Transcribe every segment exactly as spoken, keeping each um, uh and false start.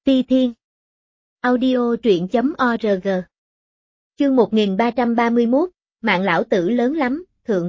Ti Thiên. Audio truyện chấm org. Chương một nghìn ba trăm ba mươi mốt, mạng lão tử lớn lắm, thượng.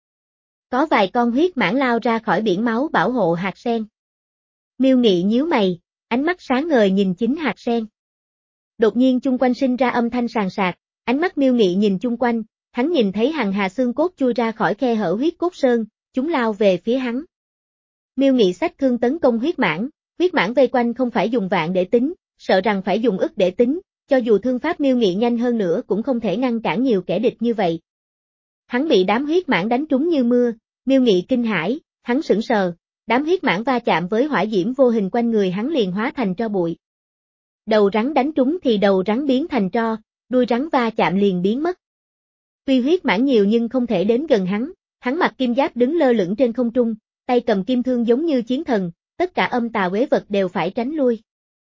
Có vài con huyết mãng lao ra khỏi biển máu bảo hộ hạt sen. Miêu Nghị nhíu mày, ánh mắt sáng ngời nhìn chính hạt sen. Đột nhiên chung quanh sinh ra âm thanh sàn sạc, ánh mắt Miêu Nghị nhìn chung quanh, hắn nhìn thấy hằng hà xương cốt chui ra khỏi khe hở huyết cốt sơn, chúng lao về phía hắn. Miêu Nghị xách thương tấn công huyết mãng, huyết mãng vây quanh không phải dùng vạn để tính, sợ rằng phải dùng ức để tính, cho dù thương pháp Miêu Nghị nhanh hơn nữa cũng không thể ngăn cản nhiều kẻ địch như vậy. Hắn bị đám huyết mãng đánh trúng như mưa, Miêu Nghị kinh hãi, hắn sững sờ, đám huyết mãng va chạm với hỏa diễm vô hình quanh người hắn liền hóa thành tro bụi. Đầu rắn đánh trúng thì đầu rắn biến thành tro, đuôi rắn va chạm liền biến mất. Tuy huyết mãng nhiều nhưng không thể đến gần hắn, hắn mặc kim giáp đứng lơ lửng trên không trung, tay cầm kim thương giống như chiến thần, tất cả âm tà quế vật đều phải tránh lui.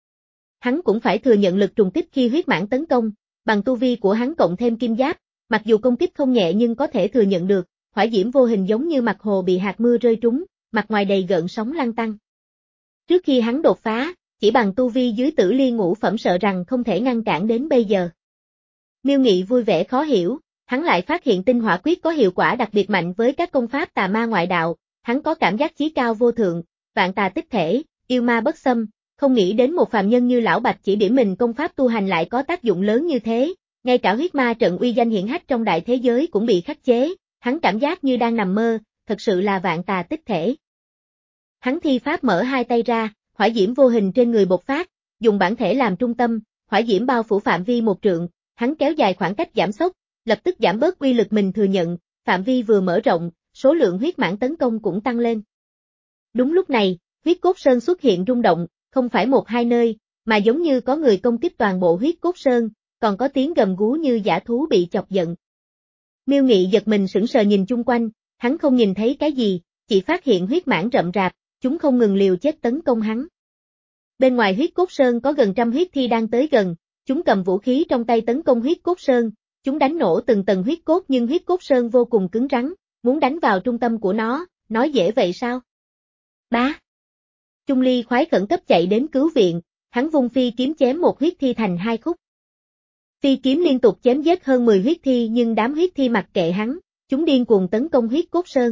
Hắn cũng phải thừa nhận lực trùng kích khi huyết mãng tấn công, bằng tu vi của hắn cộng thêm kim giáp, mặc dù công kích không nhẹ nhưng có thể thừa nhận được, hỏa diễm vô hình giống như mặt hồ bị hạt mưa rơi trúng, mặt ngoài đầy gợn sóng lăn tăn. Trước khi hắn đột phá, chỉ bằng tu vi dưới tử liên ngũ phẩm sợ rằng không thể ngăn cản đến bây giờ. Miêu Nghị vui vẻ khó hiểu, hắn lại phát hiện tinh hỏa quyết có hiệu quả đặc biệt mạnh với các công pháp tà ma ngoại đạo, hắn có cảm giác chí cao vô thượng, vạn tà tích thể, yêu ma bất xâm, không nghĩ đến một phàm nhân như lão Bạch chỉ điểm mình công pháp tu hành lại có tác dụng lớn như thế, ngay cả huyết ma trận uy danh hiển hách trong đại thế giới cũng bị khắc chế, hắn cảm giác như đang nằm mơ, thật sự là vạn tà tích thể. Hắn thi pháp mở hai tay ra, hỏa diễm vô hình trên người bộc phát, dùng bản thể làm trung tâm, hỏa diễm bao phủ phạm vi một trượng, hắn kéo dài khoảng cách giảm sốc, lập tức giảm bớt uy lực mình thừa nhận, phạm vi vừa mở rộng, số lượng huyết mãng tấn công cũng tăng lên. Đúng lúc này, huyết cốt sơn xuất hiện rung động, không phải một hai nơi, mà giống như có người công kích toàn bộ huyết cốt sơn, còn có tiếng gầm gú như dã thú bị chọc giận. Miêu Nghị giật mình sững sờ nhìn chung quanh, hắn không nhìn thấy cái gì, chỉ phát hiện huyết mãng rậm rạp, chúng không ngừng liều chết tấn công hắn. Bên ngoài huyết cốt sơn có gần trăm huyết thi đang tới gần, chúng cầm vũ khí trong tay tấn công huyết cốt sơn, chúng đánh nổ từng tầng huyết cốt nhưng huyết cốt sơn vô cùng cứng rắn, muốn đánh vào trung tâm của nó, nói dễ vậy sao? Bá! Chung Ly khoái khẩn cấp chạy đến cứu viện, hắn vung phi kiếm chém một huyết thi thành hai khúc. Phi kiếm liên tục chém giết hơn mười huyết thi nhưng đám huyết thi mặc kệ hắn, chúng điên cuồng tấn công huyết cốt sơn.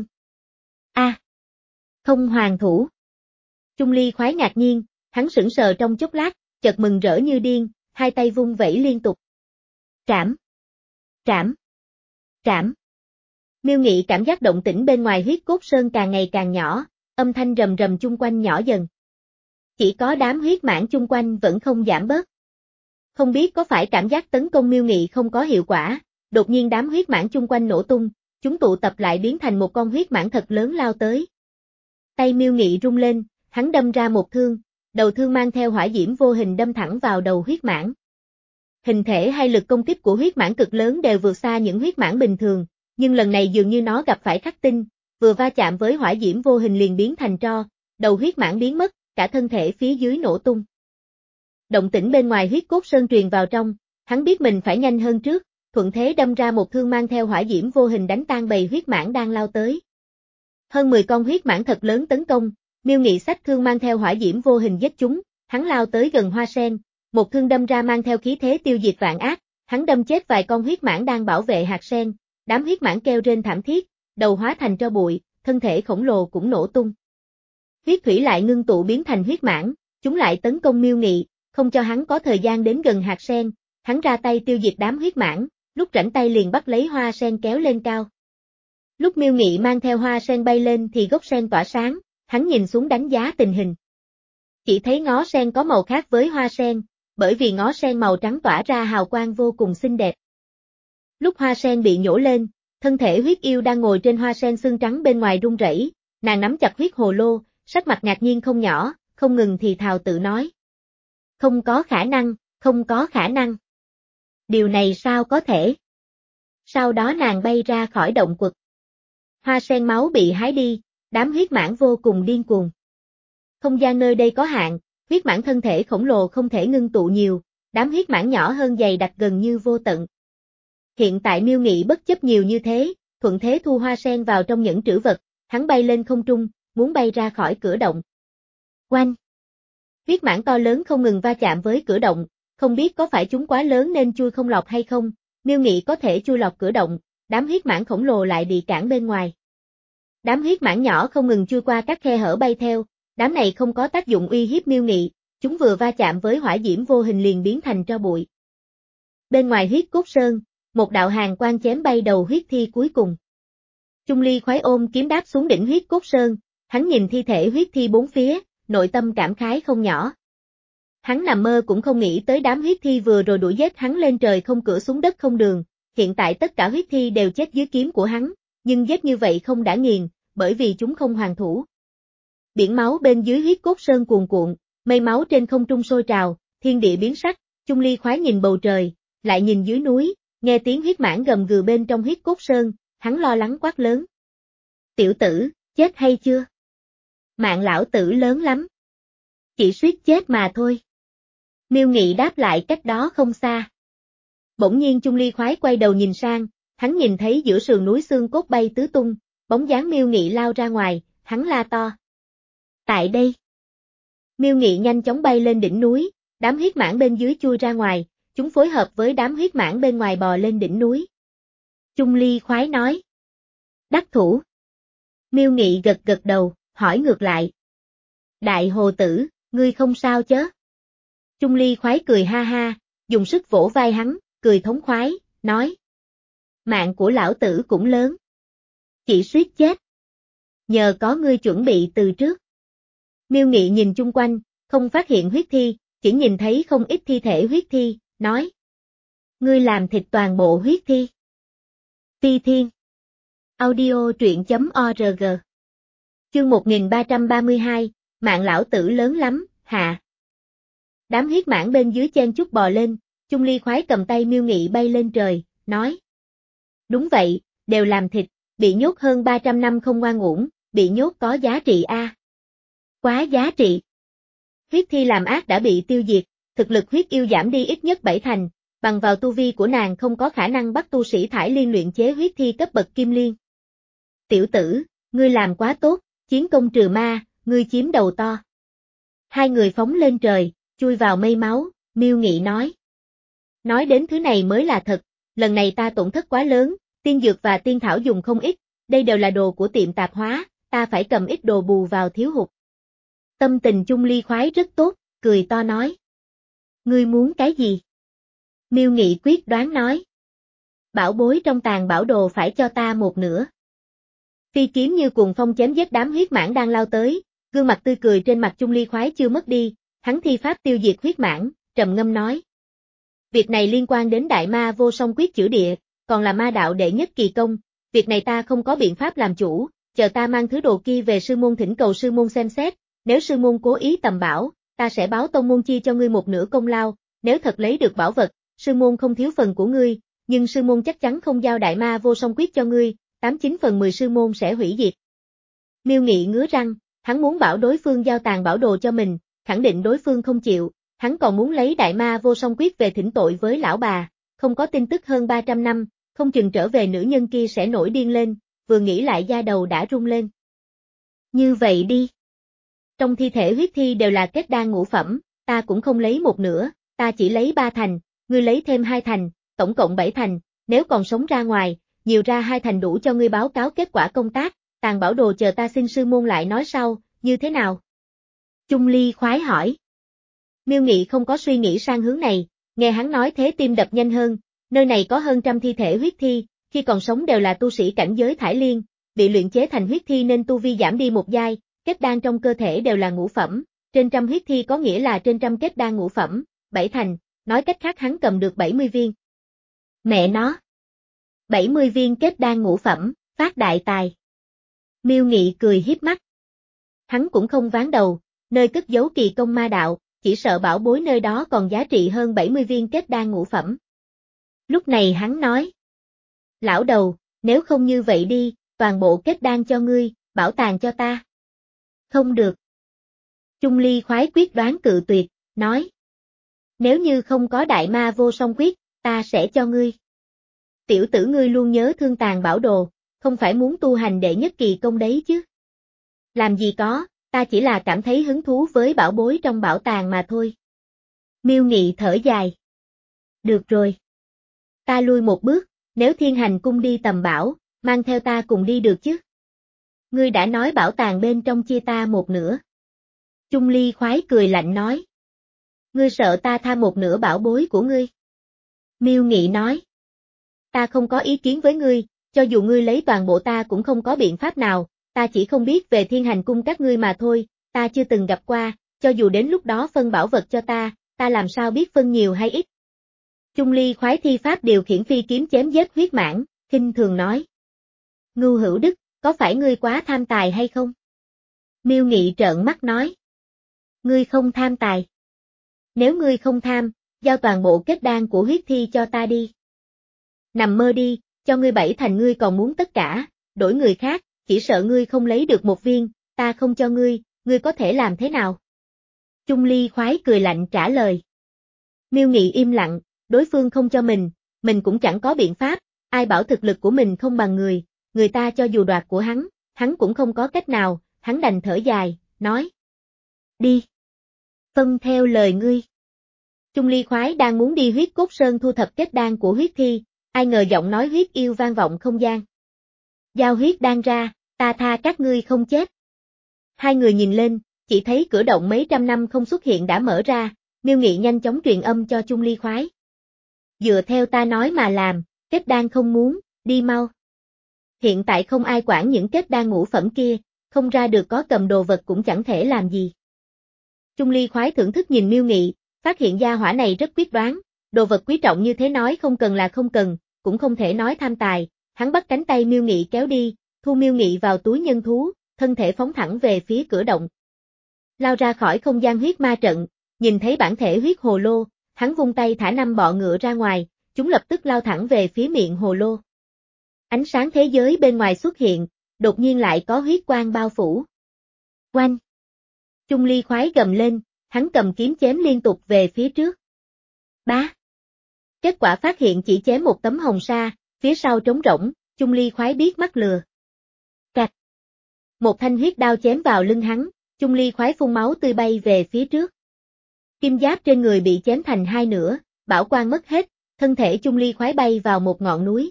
A! À, không hoàn thủ. Chung Ly khoái ngạc nhiên, hắn sững sờ trong chốc lát, chợt mừng rỡ như điên, hai tay vung vẩy liên tục. Trảm! Trảm! Trảm! Miêu Nghị cảm giác động tĩnh bên ngoài huyết cốt sơn càng ngày càng nhỏ, âm thanh rầm rầm chung quanh nhỏ dần. Chỉ có đám huyết mãng chung quanh vẫn không giảm bớt. Không biết có phải cảm giác tấn công Miêu Nghị không có hiệu quả, đột nhiên đám huyết mãng chung quanh nổ tung, chúng tụ tập lại biến thành một con huyết mãng thật lớn lao tới. Tay Miêu Nghị rung lên, hắn đâm ra một thương, đầu thương mang theo hỏa diễm vô hình đâm thẳng vào đầu huyết mãng. Hình thể hay lực công kích của huyết mãng cực lớn đều vượt xa những huyết mãng bình thường, nhưng lần này dường như nó gặp phải khắc tinh, vừa va chạm với hỏa diễm vô hình liền biến thành tro, đầu huyết mãng biến mất, cả thân thể phía dưới nổ tung. Động tĩnh bên ngoài huyết cốt sơn truyền vào trong, hắn biết mình phải nhanh hơn trước, thuận thế đâm ra một thương mang theo hỏa diễm vô hình đánh tan bầy huyết mãng đang lao tới. Hơn mười con huyết mãng thật lớn tấn công, Miêu Nghị xách thương mang theo hỏa diễm vô hình giết chúng, hắn lao tới gần hoa sen, một thương đâm ra mang theo khí thế tiêu diệt vạn ác, hắn đâm chết vài con huyết mãng đang bảo vệ hạt sen, đám huyết mãng kêu rên thảm thiết, đầu hóa thành tro bụi, thân thể khổng lồ cũng nổ tung. Huyết thủy lại ngưng tụ biến thành huyết mãng, chúng lại tấn công Miêu Nghị, không cho hắn có thời gian đến gần hạt sen, hắn ra tay tiêu diệt đám huyết mãng, lúc rảnh tay liền bắt lấy hoa sen kéo lên cao. Lúc Miêu Nghị mang theo hoa sen bay lên thì gốc sen tỏa sáng, hắn nhìn xuống đánh giá tình hình. Chỉ thấy ngó sen có màu khác với hoa sen, bởi vì ngó sen màu trắng tỏa ra hào quang vô cùng xinh đẹp. Lúc hoa sen bị nhổ lên, thân thể huyết yêu đang ngồi trên hoa sen xương trắng bên ngoài run rẩy, nàng nắm chặt huyết hồ lô, sắc mặt ngạc nhiên không nhỏ, không ngừng thì thào tự nói. Không có khả năng, không có khả năng. Điều này sao có thể? Sau đó nàng bay ra khỏi động quật. Hoa sen máu bị hái đi, đám huyết mãng vô cùng điên cuồng. Không gian nơi đây có hạn, huyết mãng thân thể khổng lồ không thể ngưng tụ nhiều, đám huyết mãng nhỏ hơn dày đặc gần như vô tận. Hiện tại Miêu Nghị bất chấp nhiều như thế, thuận thế thu hoa sen vào trong những trữ vật, hắn bay lên không trung, muốn bay ra khỏi cửa động. Oanh! Huyết mãng to lớn không ngừng va chạm với cửa động, không biết có phải chúng quá lớn nên chui không lọt hay không, Miêu Nghị có thể chui lọt cửa động, đám huyết mãng khổng lồ lại bị cản bên ngoài. Đám huyết mãng nhỏ không ngừng chui qua các khe hở bay theo, đám này không có tác dụng uy hiếp Miêu Nghị, chúng vừa va chạm với hỏa diễm vô hình liền biến thành tro bụi. Bên ngoài huyết cốt sơn, một đạo hàn quang chém bay đầu huyết thi cuối cùng. Chung Ly khoái ôm kiếm đáp xuống đỉnh huyết cốt sơn, hắn nhìn thi thể huyết thi bốn phía, nội tâm cảm khái không nhỏ. Hắn nằm mơ cũng không nghĩ tới đám huyết thi vừa rồi đuổi giết hắn lên trời không cửa xuống đất không đường, hiện tại tất cả huyết thi đều chết dưới kiếm của hắn, nhưng giết như vậy không đã nghiền, bởi vì chúng không hoàn thủ. Biển máu bên dưới huyết cốt sơn cuồn cuộn, mây máu trên không trung sôi trào, thiên địa biến sắc, Chung Ly khoái nhìn bầu trời, lại nhìn dưới núi, nghe tiếng huyết mãng gầm gừ bên trong huyết cốt sơn, hắn lo lắng quát lớn. Tiểu tử, chết hay chưa? Mạng lão tử lớn lắm. Chỉ suýt chết mà thôi. Miêu Nghị đáp lại cách đó không xa. Bỗng nhiên Chung Ly khoái quay đầu nhìn sang, hắn nhìn thấy giữa sườn núi xương cốt bay tứ tung, bóng dáng Miêu Nghị lao ra ngoài, hắn la to. Tại đây. Miêu Nghị nhanh chóng bay lên đỉnh núi, đám huyết mãng bên dưới chui ra ngoài, chúng phối hợp với đám huyết mãng bên ngoài bò lên đỉnh núi. Chung Ly khoái nói. Đắc thủ. Miêu Nghị gật gật đầu, hỏi ngược lại. Đại hồ tử, ngươi không sao chớ? Chung Ly khoái cười ha ha, dùng sức vỗ vai hắn, cười thống khoái, nói. Mạng của lão tử cũng lớn. Chỉ suýt chết. Nhờ có ngươi chuẩn bị từ trước. Miêu Nghị nhìn chung quanh, không phát hiện huyết thi, chỉ nhìn thấy không ít thi thể huyết thi, nói. Ngươi làm thịt toàn bộ huyết thi. Phi Thiên. Audio truyện chấm org. Chương một nghìn ba trăm ba mươi hai, mạng lão tử lớn lắm, hạ. Đám huyết mãng bên dưới chen chúc bò lên, Chung Ly khoái cầm tay Miêu Nghị bay lên trời, nói. Đúng vậy, đều làm thịt, bị nhốt hơn ba trăm năm không ngoan uổng, bị nhốt có giá trị a. Quá giá trị. Huyết thi làm ác đã bị tiêu diệt, thực lực huyết yêu giảm đi ít nhất bảy thành, bằng vào tu vi của nàng không có khả năng bắt tu sĩ thải liên luyện chế huyết thi cấp bậc kim liên. Tiểu tử, ngươi làm quá tốt, chiến công trừ ma, ngươi chiếm đầu to. Hai người phóng lên trời, chui vào mây máu, Miêu Nghị nói. Nói đến thứ này mới là thật, lần này ta tổn thất quá lớn, tiên dược và tiên thảo dùng không ít, đây đều là đồ của tiệm tạp hóa, ta phải cầm ít đồ bù vào thiếu hụt. Tâm tình Chung Ly khoái rất tốt, cười to nói. Ngươi muốn cái gì? Miêu Nghị quyết đoán nói. Bảo bối trong tàng bảo đồ phải cho ta một nửa. Phi kiếm như cuồng phong chém giết đám huyết mãng đang lao tới, gương mặt tươi cười trên mặt Chung Ly khoái chưa mất đi, hắn thi pháp tiêu diệt huyết mãng, trầm ngâm nói. Việc này liên quan đến đại ma vô song quyết chữa địa, còn là ma đạo đệ nhất kỳ công, việc này ta không có biện pháp làm chủ, chờ ta mang thứ đồ kia về sư môn thỉnh cầu sư môn xem xét, nếu sư môn cố ý tầm bảo, ta sẽ báo tông môn chia cho ngươi một nửa công lao, nếu thật lấy được bảo vật, sư môn không thiếu phần của ngươi, nhưng sư môn chắc chắn không giao đại ma vô song quyết cho ngươi, tám chín phần mười sư môn sẽ hủy diệt. Miêu Nghị ngứa răng, hắn muốn bảo đối phương giao tàng bảo đồ cho mình, khẳng định đối phương không chịu, hắn còn muốn lấy đại ma vô song quyết về thỉnh tội với lão bà, không có tin tức hơn ba trăm năm, không chừng trở về nữ nhân kia sẽ nổi điên lên, vừa nghĩ lại da đầu đã rung lên. Như vậy đi. Trong thi thể huyết thi đều là kết đan ngũ phẩm, ta cũng không lấy một nửa, ta chỉ lấy ba thành, ngươi lấy thêm hai thành, tổng cộng bảy thành, nếu còn sống ra ngoài, nhiều ra hai thành đủ cho ngươi báo cáo kết quả công tác, tàng bảo đồ chờ ta xin sư môn lại nói sau, như thế nào? Chung Ly khoái hỏi. Miêu Nghị không có suy nghĩ sang hướng này, nghe hắn nói thế tim đập nhanh hơn, nơi này có hơn trăm thi thể huyết thi, khi còn sống đều là tu sĩ cảnh giới thải liên, bị luyện chế thành huyết thi nên tu vi giảm đi một giai, kết đan trong cơ thể đều là ngũ phẩm, trên trăm huyết thi có nghĩa là trên trăm kết đan ngũ phẩm, bảy thành, nói cách khác hắn cầm được bảy mươi viên. Mẹ nó! bảy mươi viên kết đan ngũ phẩm, phát đại tài. Miêu Nghị cười hiếp mắt. Hắn cũng không ván đầu, nơi cất giấu kỳ công ma đạo, chỉ sợ bảo bối nơi đó còn giá trị hơn bảy mươi viên kết đan ngũ phẩm. Lúc này hắn nói. Lão đầu, nếu không như vậy đi, toàn bộ kết đan cho ngươi, bảo tàng cho ta. Không được. Chung Ly khoái quyết đoán cự tuyệt, nói. Nếu như không có đại ma vô song quyết, ta sẽ cho ngươi. Tiểu tử ngươi luôn nhớ thương tàng bảo đồ, không phải muốn tu hành đệ nhất kỳ công đấy chứ. Làm gì có, ta chỉ là cảm thấy hứng thú với bảo bối trong bảo tàng mà thôi. Miêu Nghị thở dài. Được rồi. Ta lui một bước, nếu Thiên Hành Cung đi tầm bảo, mang theo ta cùng đi được chứ? Ngươi đã nói bảo tàng bên trong chia ta một nửa. Chung Ly khoái cười lạnh nói. Ngươi sợ ta tha một nửa bảo bối của ngươi. Miêu Nghị nói. Ta không có ý kiến với ngươi, cho dù ngươi lấy toàn bộ ta cũng không có biện pháp nào, ta chỉ không biết về Thiên Hành Cung các ngươi mà thôi, ta chưa từng gặp qua, cho dù đến lúc đó phân bảo vật cho ta, ta làm sao biết phân nhiều hay ít. Chung Ly khoái thi pháp điều khiển phi kiếm chém giết huyết mãng, khinh thường nói. Ngưu Hữu Đức, có phải ngươi quá tham tài hay không? Miêu Nghị trợn mắt nói. Ngươi không tham tài. Nếu ngươi không tham, giao toàn bộ kết đan của huyết thi cho ta đi. Nằm mơ đi, cho ngươi bảy thành ngươi còn muốn tất cả, đổi người khác, chỉ sợ ngươi không lấy được một viên, ta không cho ngươi, ngươi có thể làm thế nào? Chung Ly khoái cười lạnh trả lời. Miêu Nghị im lặng, đối phương không cho mình, mình cũng chẳng có biện pháp, ai bảo thực lực của mình không bằng người, người ta cho dù đoạt của hắn, hắn cũng không có cách nào, hắn đành thở dài, nói. Đi. Vâng theo lời ngươi. Chung Ly khoái đang muốn đi huyết cốt sơn thu thập kết đan của huyết thi, ai ngờ giọng nói huyết yêu vang vọng không gian. Giao huyết đan ra, ta tha các ngươi không chết. Hai người nhìn lên, chỉ thấy cửa động mấy trăm năm không xuất hiện đã mở ra, Miêu Nghị nhanh chóng truyền âm cho Chung Ly khoái. Dựa theo ta nói mà làm, kết đan không muốn, đi mau. Hiện tại không ai quản những kết đan ngũ phẩm kia, không ra được có cầm đồ vật cũng chẳng thể làm gì. Chung Ly khoái thưởng thức nhìn Miêu Nghị, phát hiện gia hỏa này rất quyết đoán, đồ vật quý trọng như thế nói không cần là không cần, cũng không thể nói tham tài, hắn bắt cánh tay Miêu Nghị kéo đi, thu Miêu Nghị vào túi nhân thú, thân thể phóng thẳng về phía cửa động. Lao ra khỏi không gian huyết ma trận, nhìn thấy bản thể huyết hồ lô, hắn vung tay thả năm bọ ngựa ra ngoài, chúng lập tức lao thẳng về phía miệng hồ lô. Ánh sáng thế giới bên ngoài xuất hiện, đột nhiên lại có huyết quang bao phủ. Oanh! Chung Ly khoái gầm lên, hắn cầm kiếm chém liên tục về phía trước. Bá! Kết quả phát hiện chỉ chém một tấm hồng sa, phía sau trống rỗng, Chung Ly khoái biết mắc lừa. Cạch! Một thanh huyết đao chém vào lưng hắn, Chung Ly khoái phun máu tươi bay về phía trước. Kim giáp trên người bị chém thành hai nửa, bảo quang mất hết, thân thể Chung Ly khoái bay vào một ngọn núi.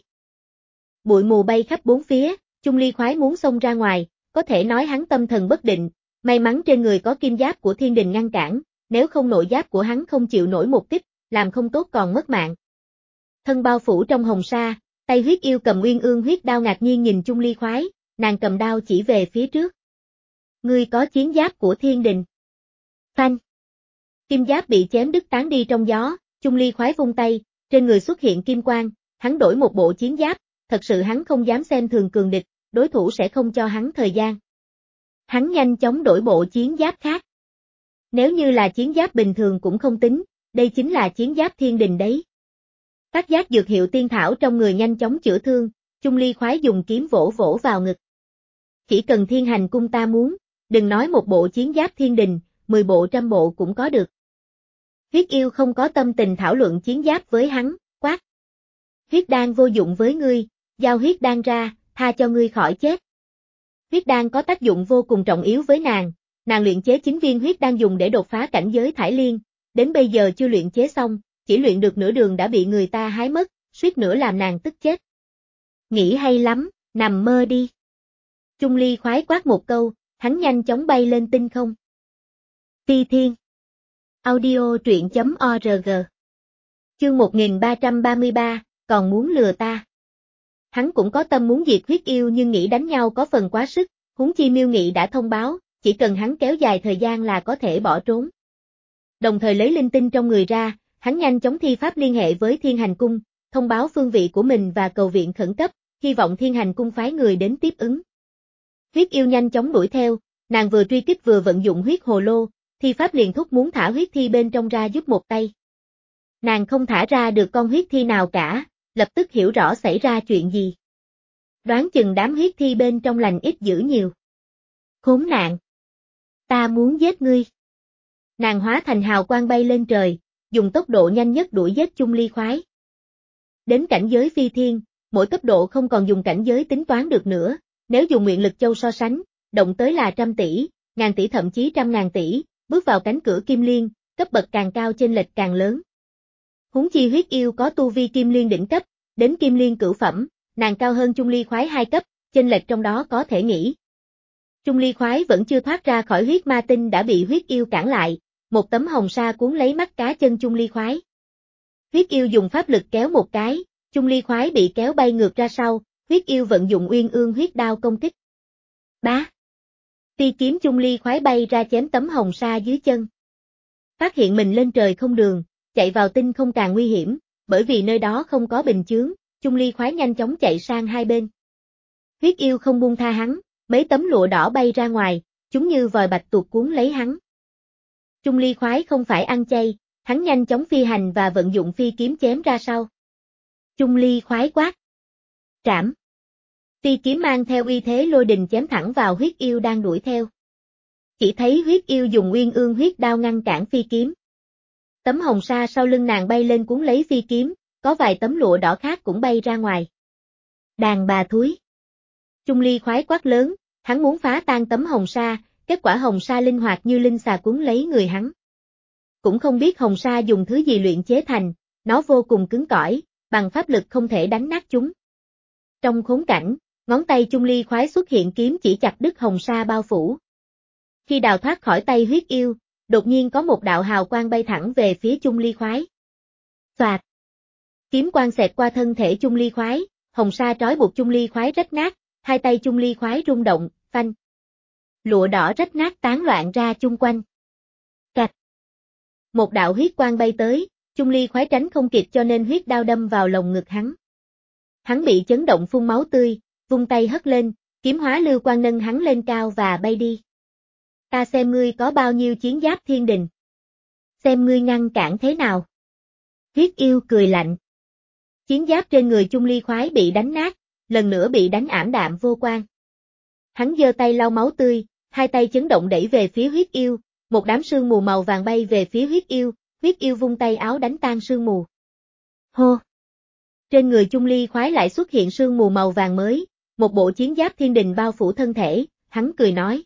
Bụi mù bay khắp bốn phía, Chung Ly khoái muốn xông ra ngoài, có thể nói hắn tâm thần bất định, may mắn trên người có kim giáp của thiên đình ngăn cản, nếu không nội giáp của hắn không chịu nổi một kích, làm không tốt còn mất mạng. Thân bao phủ trong hồng sa, tay huyết yêu cầm nguyên ương huyết đao ngạc nhiên nhìn Chung Ly khoái, nàng cầm đao chỉ về phía trước. Ngươi có chiến giáp của thiên đình. Phanh. Kim giáp bị chém đứt tán đi trong gió, Chung Ly khoái vung tay, trên người xuất hiện kim quang, hắn đổi một bộ chiến giáp, thật sự hắn không dám xem thường cường địch, đối thủ sẽ không cho hắn thời gian. Hắn nhanh chóng đổi bộ chiến giáp khác. Nếu như là chiến giáp bình thường cũng không tính, đây chính là chiến giáp thiên đình đấy. Phát giác dược hiệu tiên thảo trong người nhanh chóng chữa thương, Chung Ly khoái dùng kiếm vỗ vỗ vào ngực. Chỉ cần Thiên Hành Cung ta muốn, đừng nói một bộ chiến giáp thiên đình, mười bộ trăm bộ cũng có được. Huyết yêu không có tâm tình thảo luận chiến giáp với hắn, quát. Huyết đan vô dụng với ngươi, giao huyết đan ra, tha cho ngươi khỏi chết. Huyết đan có tác dụng vô cùng trọng yếu với nàng, nàng luyện chế chín viên huyết đan dùng để đột phá cảnh giới thải liên, đến bây giờ chưa luyện chế xong, chỉ luyện được nửa đường đã bị người ta hái mất, suýt nữa làm nàng tức chết. Nghĩ hay lắm, nằm mơ đi. Chung Ly khoái quát một câu, hắn nhanh chóng bay lên tinh không. Phi Thiên Audio truyện chấm org Chương một nghìn ba trăm ba mươi ba, còn muốn lừa ta. Hắn cũng có tâm muốn diệt huyết yêu nhưng nghĩ đánh nhau có phần quá sức, huống chi Miêu Nghị đã thông báo, chỉ cần hắn kéo dài thời gian là có thể bỏ trốn. Đồng thời lấy linh tinh trong người ra, hắn nhanh chóng thi pháp liên hệ với Thiên Hành Cung, thông báo phương vị của mình và cầu viện khẩn cấp, hy vọng Thiên Hành Cung phái người đến tiếp ứng. Huyết yêu nhanh chóng đuổi theo, nàng vừa truy kích vừa vận dụng huyết hồ lô, thi pháp liền thúc muốn thả huyết thi bên trong ra giúp một tay. Nàng không thả ra được con huyết thi nào cả, lập tức hiểu rõ xảy ra chuyện gì. Đoán chừng đám huyết thi bên trong lành ít dữ nhiều. Khốn nạn! Ta muốn giết ngươi! Nàng hóa thành hào quang bay lên trời, dùng tốc độ nhanh nhất đuổi giết Chung Ly khoái. Đến cảnh giới phi thiên, mỗi cấp độ không còn dùng cảnh giới tính toán được nữa, nếu dùng nguyện lực châu so sánh, động tới là trăm tỷ, ngàn tỷ thậm chí trăm ngàn tỷ, bước vào cánh cửa kim liên, cấp bậc càng cao chênh lệch càng lớn. Huống chi huyết yêu có tu vi kim liên đỉnh cấp, đến kim liên cửu phẩm, nàng cao hơn Chung Ly khoái hai cấp, chênh lệch trong đó có thể nghĩ. Chung Ly khoái vẫn chưa thoát ra khỏi huyết ma tinh đã bị huyết yêu cản lại, một tấm hồng sa cuốn lấy mắt cá chân Chung Ly khoái. Huyết yêu dùng pháp lực kéo một cái, Chung Ly khoái bị kéo bay ngược ra sau, huyết yêu vận dụng uyên ương huyết đao công kích. Bá! Phi kiếm Chung Ly khoái bay ra chém tấm hồng sa dưới chân. Phát hiện mình lên trời không đường, chạy vào tinh không càng nguy hiểm, bởi vì nơi đó không có bình chướng, Chung Ly khoái nhanh chóng chạy sang hai bên. Huyết yêu không buông tha hắn, mấy tấm lụa đỏ bay ra ngoài, chúng như vòi bạch tuộc cuốn lấy hắn. Chung Ly khoái không phải ăn chay, hắn nhanh chóng phi hành và vận dụng phi kiếm chém ra sau. Chung Ly khoái quát. Trảm. Phi kiếm mang theo uy thế lôi đình chém thẳng vào huyết yêu đang đuổi theo. Chỉ thấy huyết yêu dùng uyên ương huyết đao ngăn cản phi kiếm. Tấm hồng sa sau lưng nàng bay lên cuốn lấy phi kiếm, có vài tấm lụa đỏ khác cũng bay ra ngoài. Đàn bà thúi. Chung Ly khoái quát lớn, hắn muốn phá tan tấm hồng sa, kết quả hồng sa linh hoạt như linh xà cuốn lấy người hắn. Cũng không biết hồng sa dùng thứ gì luyện chế thành, nó vô cùng cứng cỏi, bằng pháp lực không thể đánh nát chúng. Trong khốn cảnh, ngón tay Chung Ly khoái xuất hiện kiếm chỉ chặt đứt hồng sa bao phủ. Khi đào thoát khỏi tay huyết yêu, đột nhiên có một đạo hào quang bay thẳng về phía Chung Ly khoái. Xoạt! Kiếm quang xẹt qua thân thể Chung Ly khoái, hồng sa trói buộc Chung Ly khoái rách nát, hai tay Chung Ly khoái rung động, phanh. Lụa đỏ rách nát tán loạn ra chung quanh. Cạch! Một đạo huyết quang bay tới, Chung Ly khoái tránh không kịp cho nên huyết đao đâm vào lồng ngực hắn. Hắn bị chấn động phun máu tươi, vung tay hất lên, kiếm hóa lưu quang nâng hắn lên cao và bay đi. Ta xem ngươi có bao nhiêu chiến giáp thiên đình. Xem ngươi ngăn cản thế nào. Huyết yêu cười lạnh. Chiến giáp trên người Chung Ly khoái bị đánh nát, lần nữa bị đánh ảm đạm vô quang. Hắn giơ tay lau máu tươi, hai tay chấn động đẩy về phía huyết yêu, một đám sương mù màu vàng bay về phía huyết yêu, huyết yêu vung tay áo đánh tan sương mù. Hô! Trên người Chung Ly khoái lại xuất hiện sương mù màu vàng mới, một bộ chiến giáp thiên đình bao phủ thân thể, hắn cười nói.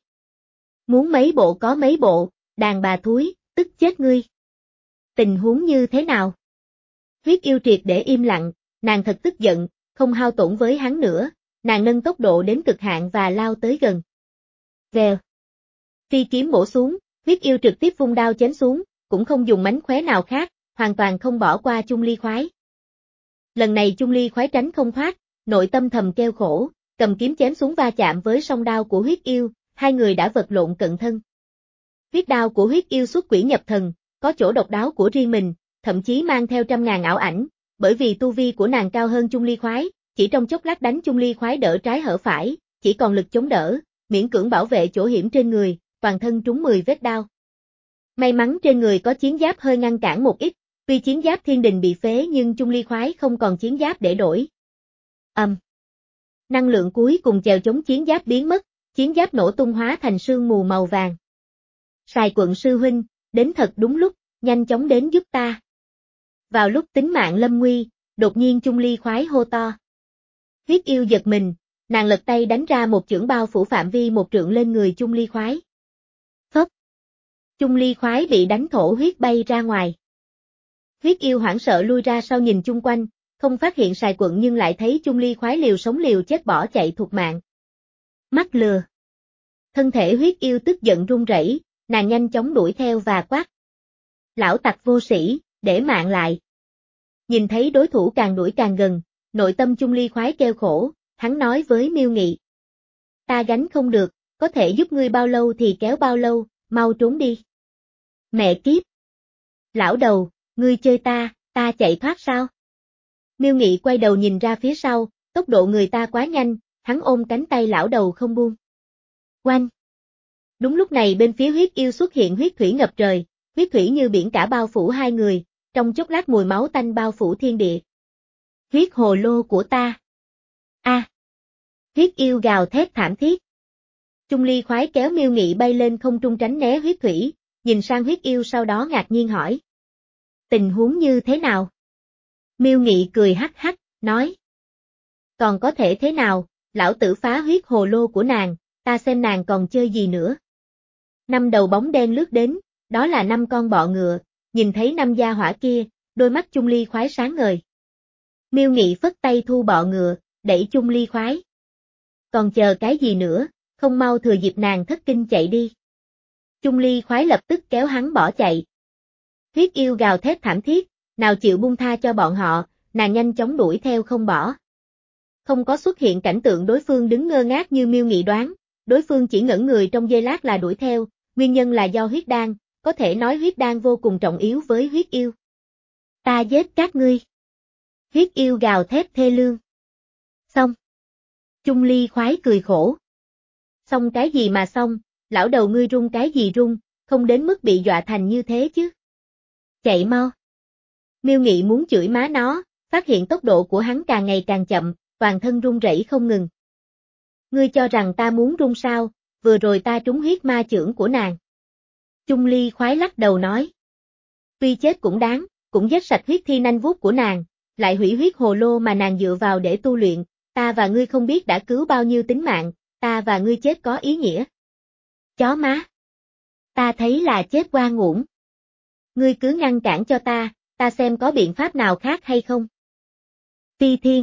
Muốn mấy bộ có mấy bộ, đàn bà thúi, tức chết ngươi. Tình huống như thế nào? Huyết yêu triệt để im lặng, nàng thật tức giận, không hao tổn với hắn nữa, nàng nâng tốc độ đến cực hạn và lao tới gần. Vèo. Phi kiếm bổ xuống, huyết yêu trực tiếp vung đao chém xuống, cũng không dùng mánh khóe nào khác, hoàn toàn không bỏ qua Chung Ly khoái. Lần này Chung Ly khoái tránh không thoát, nội tâm thầm kêu khổ, cầm kiếm chém xuống va chạm với song đao của huyết yêu, hai người đã vật lộn cận thân. Huyết đao của huyết yêu xuất quỷ nhập thần, có chỗ độc đáo của riêng mình, thậm chí mang theo trăm ngàn ảo ảnh, bởi vì tu vi của nàng cao hơn Chung Ly khoái, chỉ trong chốc lát đánh Chung Ly khoái đỡ trái hở phải, chỉ còn lực chống đỡ, miễn cưỡng bảo vệ chỗ hiểm trên người, toàn thân trúng mười vết đao. May mắn trên người có chiến giáp hơi ngăn cản một ít, tuy chiến giáp thiên đình bị phế nhưng Chung Ly khoái không còn chiến giáp để đổi. Ầm. Um. Năng lượng cuối cùng chèo chống chiến giáp biến mất, chiến giáp nổ tung hóa thành sương mù màu vàng. Sài Quận sư huynh, đến thật đúng lúc, nhanh chóng đến giúp ta. Vào lúc tính mạng lâm nguy, đột nhiên Chung Ly khoái hô to. Huyết yêu giật mình, nàng lật tay đánh ra một chưởng bao phủ phạm vi một trượng lên người Chung Ly khoái. Phốc. Chung Ly khoái bị đánh thổ huyết bay ra ngoài. Huyết yêu hoảng sợ lui ra sau nhìn chung quanh, không phát hiện Sài Quận nhưng lại thấy Chung Ly khoái liều sống liều chết bỏ chạy thục mạng. Mắc lừa. Thân thể huyết yêu tức giận run rẩy, nàng nhanh chóng đuổi theo và quát. Lão tặc vô sĩ, để mạng lại. Nhìn thấy đối thủ càng đuổi càng gần, nội tâm Chung Ly khoái kêu khổ, hắn nói với Miêu Nghị. Ta gánh không được, có thể giúp ngươi bao lâu thì kéo bao lâu, mau trốn đi. Mẹ kiếp. Lão đầu, ngươi chơi ta, ta chạy thoát sao? Miêu Nghị quay đầu nhìn ra phía sau, tốc độ người ta quá nhanh, hắn ôm cánh tay lão đầu không buông. Oanh! Đúng lúc này bên phía huyết yêu xuất hiện huyết thủy ngập trời, huyết thủy như biển cả bao phủ hai người, trong chốc lát mùi máu tanh bao phủ thiên địa. Huyết hồ lô của ta! A! À. Huyết yêu gào thét thảm thiết. Chung Ly khoái kéo Miêu Nghị bay lên không trung tránh né huyết thủy, nhìn sang huyết yêu sau đó ngạc nhiên hỏi. Tình huống như thế nào? Miêu Nghị cười hắc hắc, nói. Còn có thể thế nào, lão tử phá huyết hồ lô của nàng, ta xem nàng còn chơi gì nữa. Năm đầu bóng đen lướt đến, đó là năm con bọ ngựa, nhìn thấy năm gia hỏa kia, đôi mắt Chung Ly khoái sáng ngời. Miêu Nghị phất tay thu bọ ngựa, đẩy Chung Ly khoái. Còn chờ cái gì nữa, không mau thừa dịp nàng thất kinh chạy đi. Chung Ly khoái lập tức kéo hắn bỏ chạy. Huyết yêu gào thét thảm thiết, nào chịu buông tha cho bọn họ, nàng nhanh chóng đuổi theo không bỏ. Không có xuất hiện cảnh tượng đối phương đứng ngơ ngác như Miêu Nghị đoán, đối phương chỉ ngẩn người trong giây lát là đuổi theo, nguyên nhân là do huyết đan, có thể nói huyết đan vô cùng trọng yếu với huyết yêu. Ta giết các ngươi. Huyết yêu gào thét thê lương. Xong. Chung Ly khoái cười khổ. Xong cái gì mà xong, lão đầu ngươi run cái gì run, không đến mức bị dọa thành như thế chứ. Chạy mau. Miêu Nghị muốn chửi má nó, phát hiện tốc độ của hắn càng ngày càng chậm, toàn thân run rẩy không ngừng. Ngươi cho rằng ta muốn run sao, vừa rồi ta trúng huyết ma chưởng của nàng. Chung Ly khoái lắc đầu nói. Tuy chết cũng đáng, cũng giết sạch huyết thi nanh vuốt của nàng, lại hủy huyết hồ lô mà nàng dựa vào để tu luyện, ta và ngươi không biết đã cứu bao nhiêu tính mạng, ta và ngươi chết có ý nghĩa. Chó má. Ta thấy là chết oan uổng. Ngươi cứ ngăn cản cho ta, ta xem có biện pháp nào khác hay không. Phi Thiên.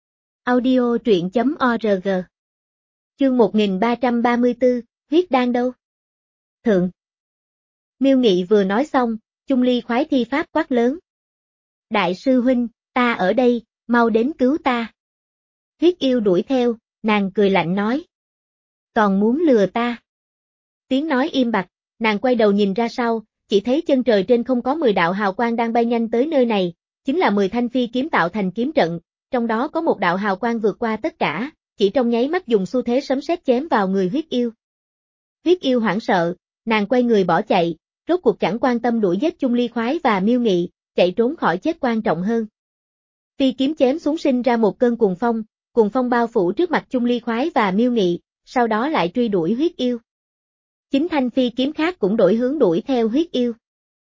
Audio truyện chấm org. Chương một nghìn ba trăm ba mươi tư, huyết đan đâu? Thượng. Miêu Nghị vừa nói xong, Chung Ly khoái thi pháp quát lớn. Đại sư huynh, ta ở đây, mau đến cứu ta. Huyết yêu đuổi theo, nàng cười lạnh nói. Còn muốn lừa ta. Tiếng nói im bặt, nàng quay đầu nhìn ra sau, chỉ thấy chân trời trên không có mười đạo hào quang đang bay nhanh tới nơi này, chính là mười thanh phi kiếm tạo thành kiếm trận, trong đó có một đạo hào quang vượt qua tất cả, chỉ trong nháy mắt dùng xu thế sấm sét chém vào người huyết yêu. Huyết yêu hoảng sợ, nàng quay người bỏ chạy, rốt cuộc chẳng quan tâm đuổi giết Chung Ly khoái và Miêu Nghị, chạy trốn khỏi chết quan trọng hơn. Phi kiếm chém xuống sinh ra một cơn cuồng phong, cuồng phong bao phủ trước mặt Chung Ly khoái và Miêu Nghị, sau đó lại truy đuổi huyết yêu. Chính thanh phi kiếm khác cũng đổi hướng đuổi theo huyết yêu.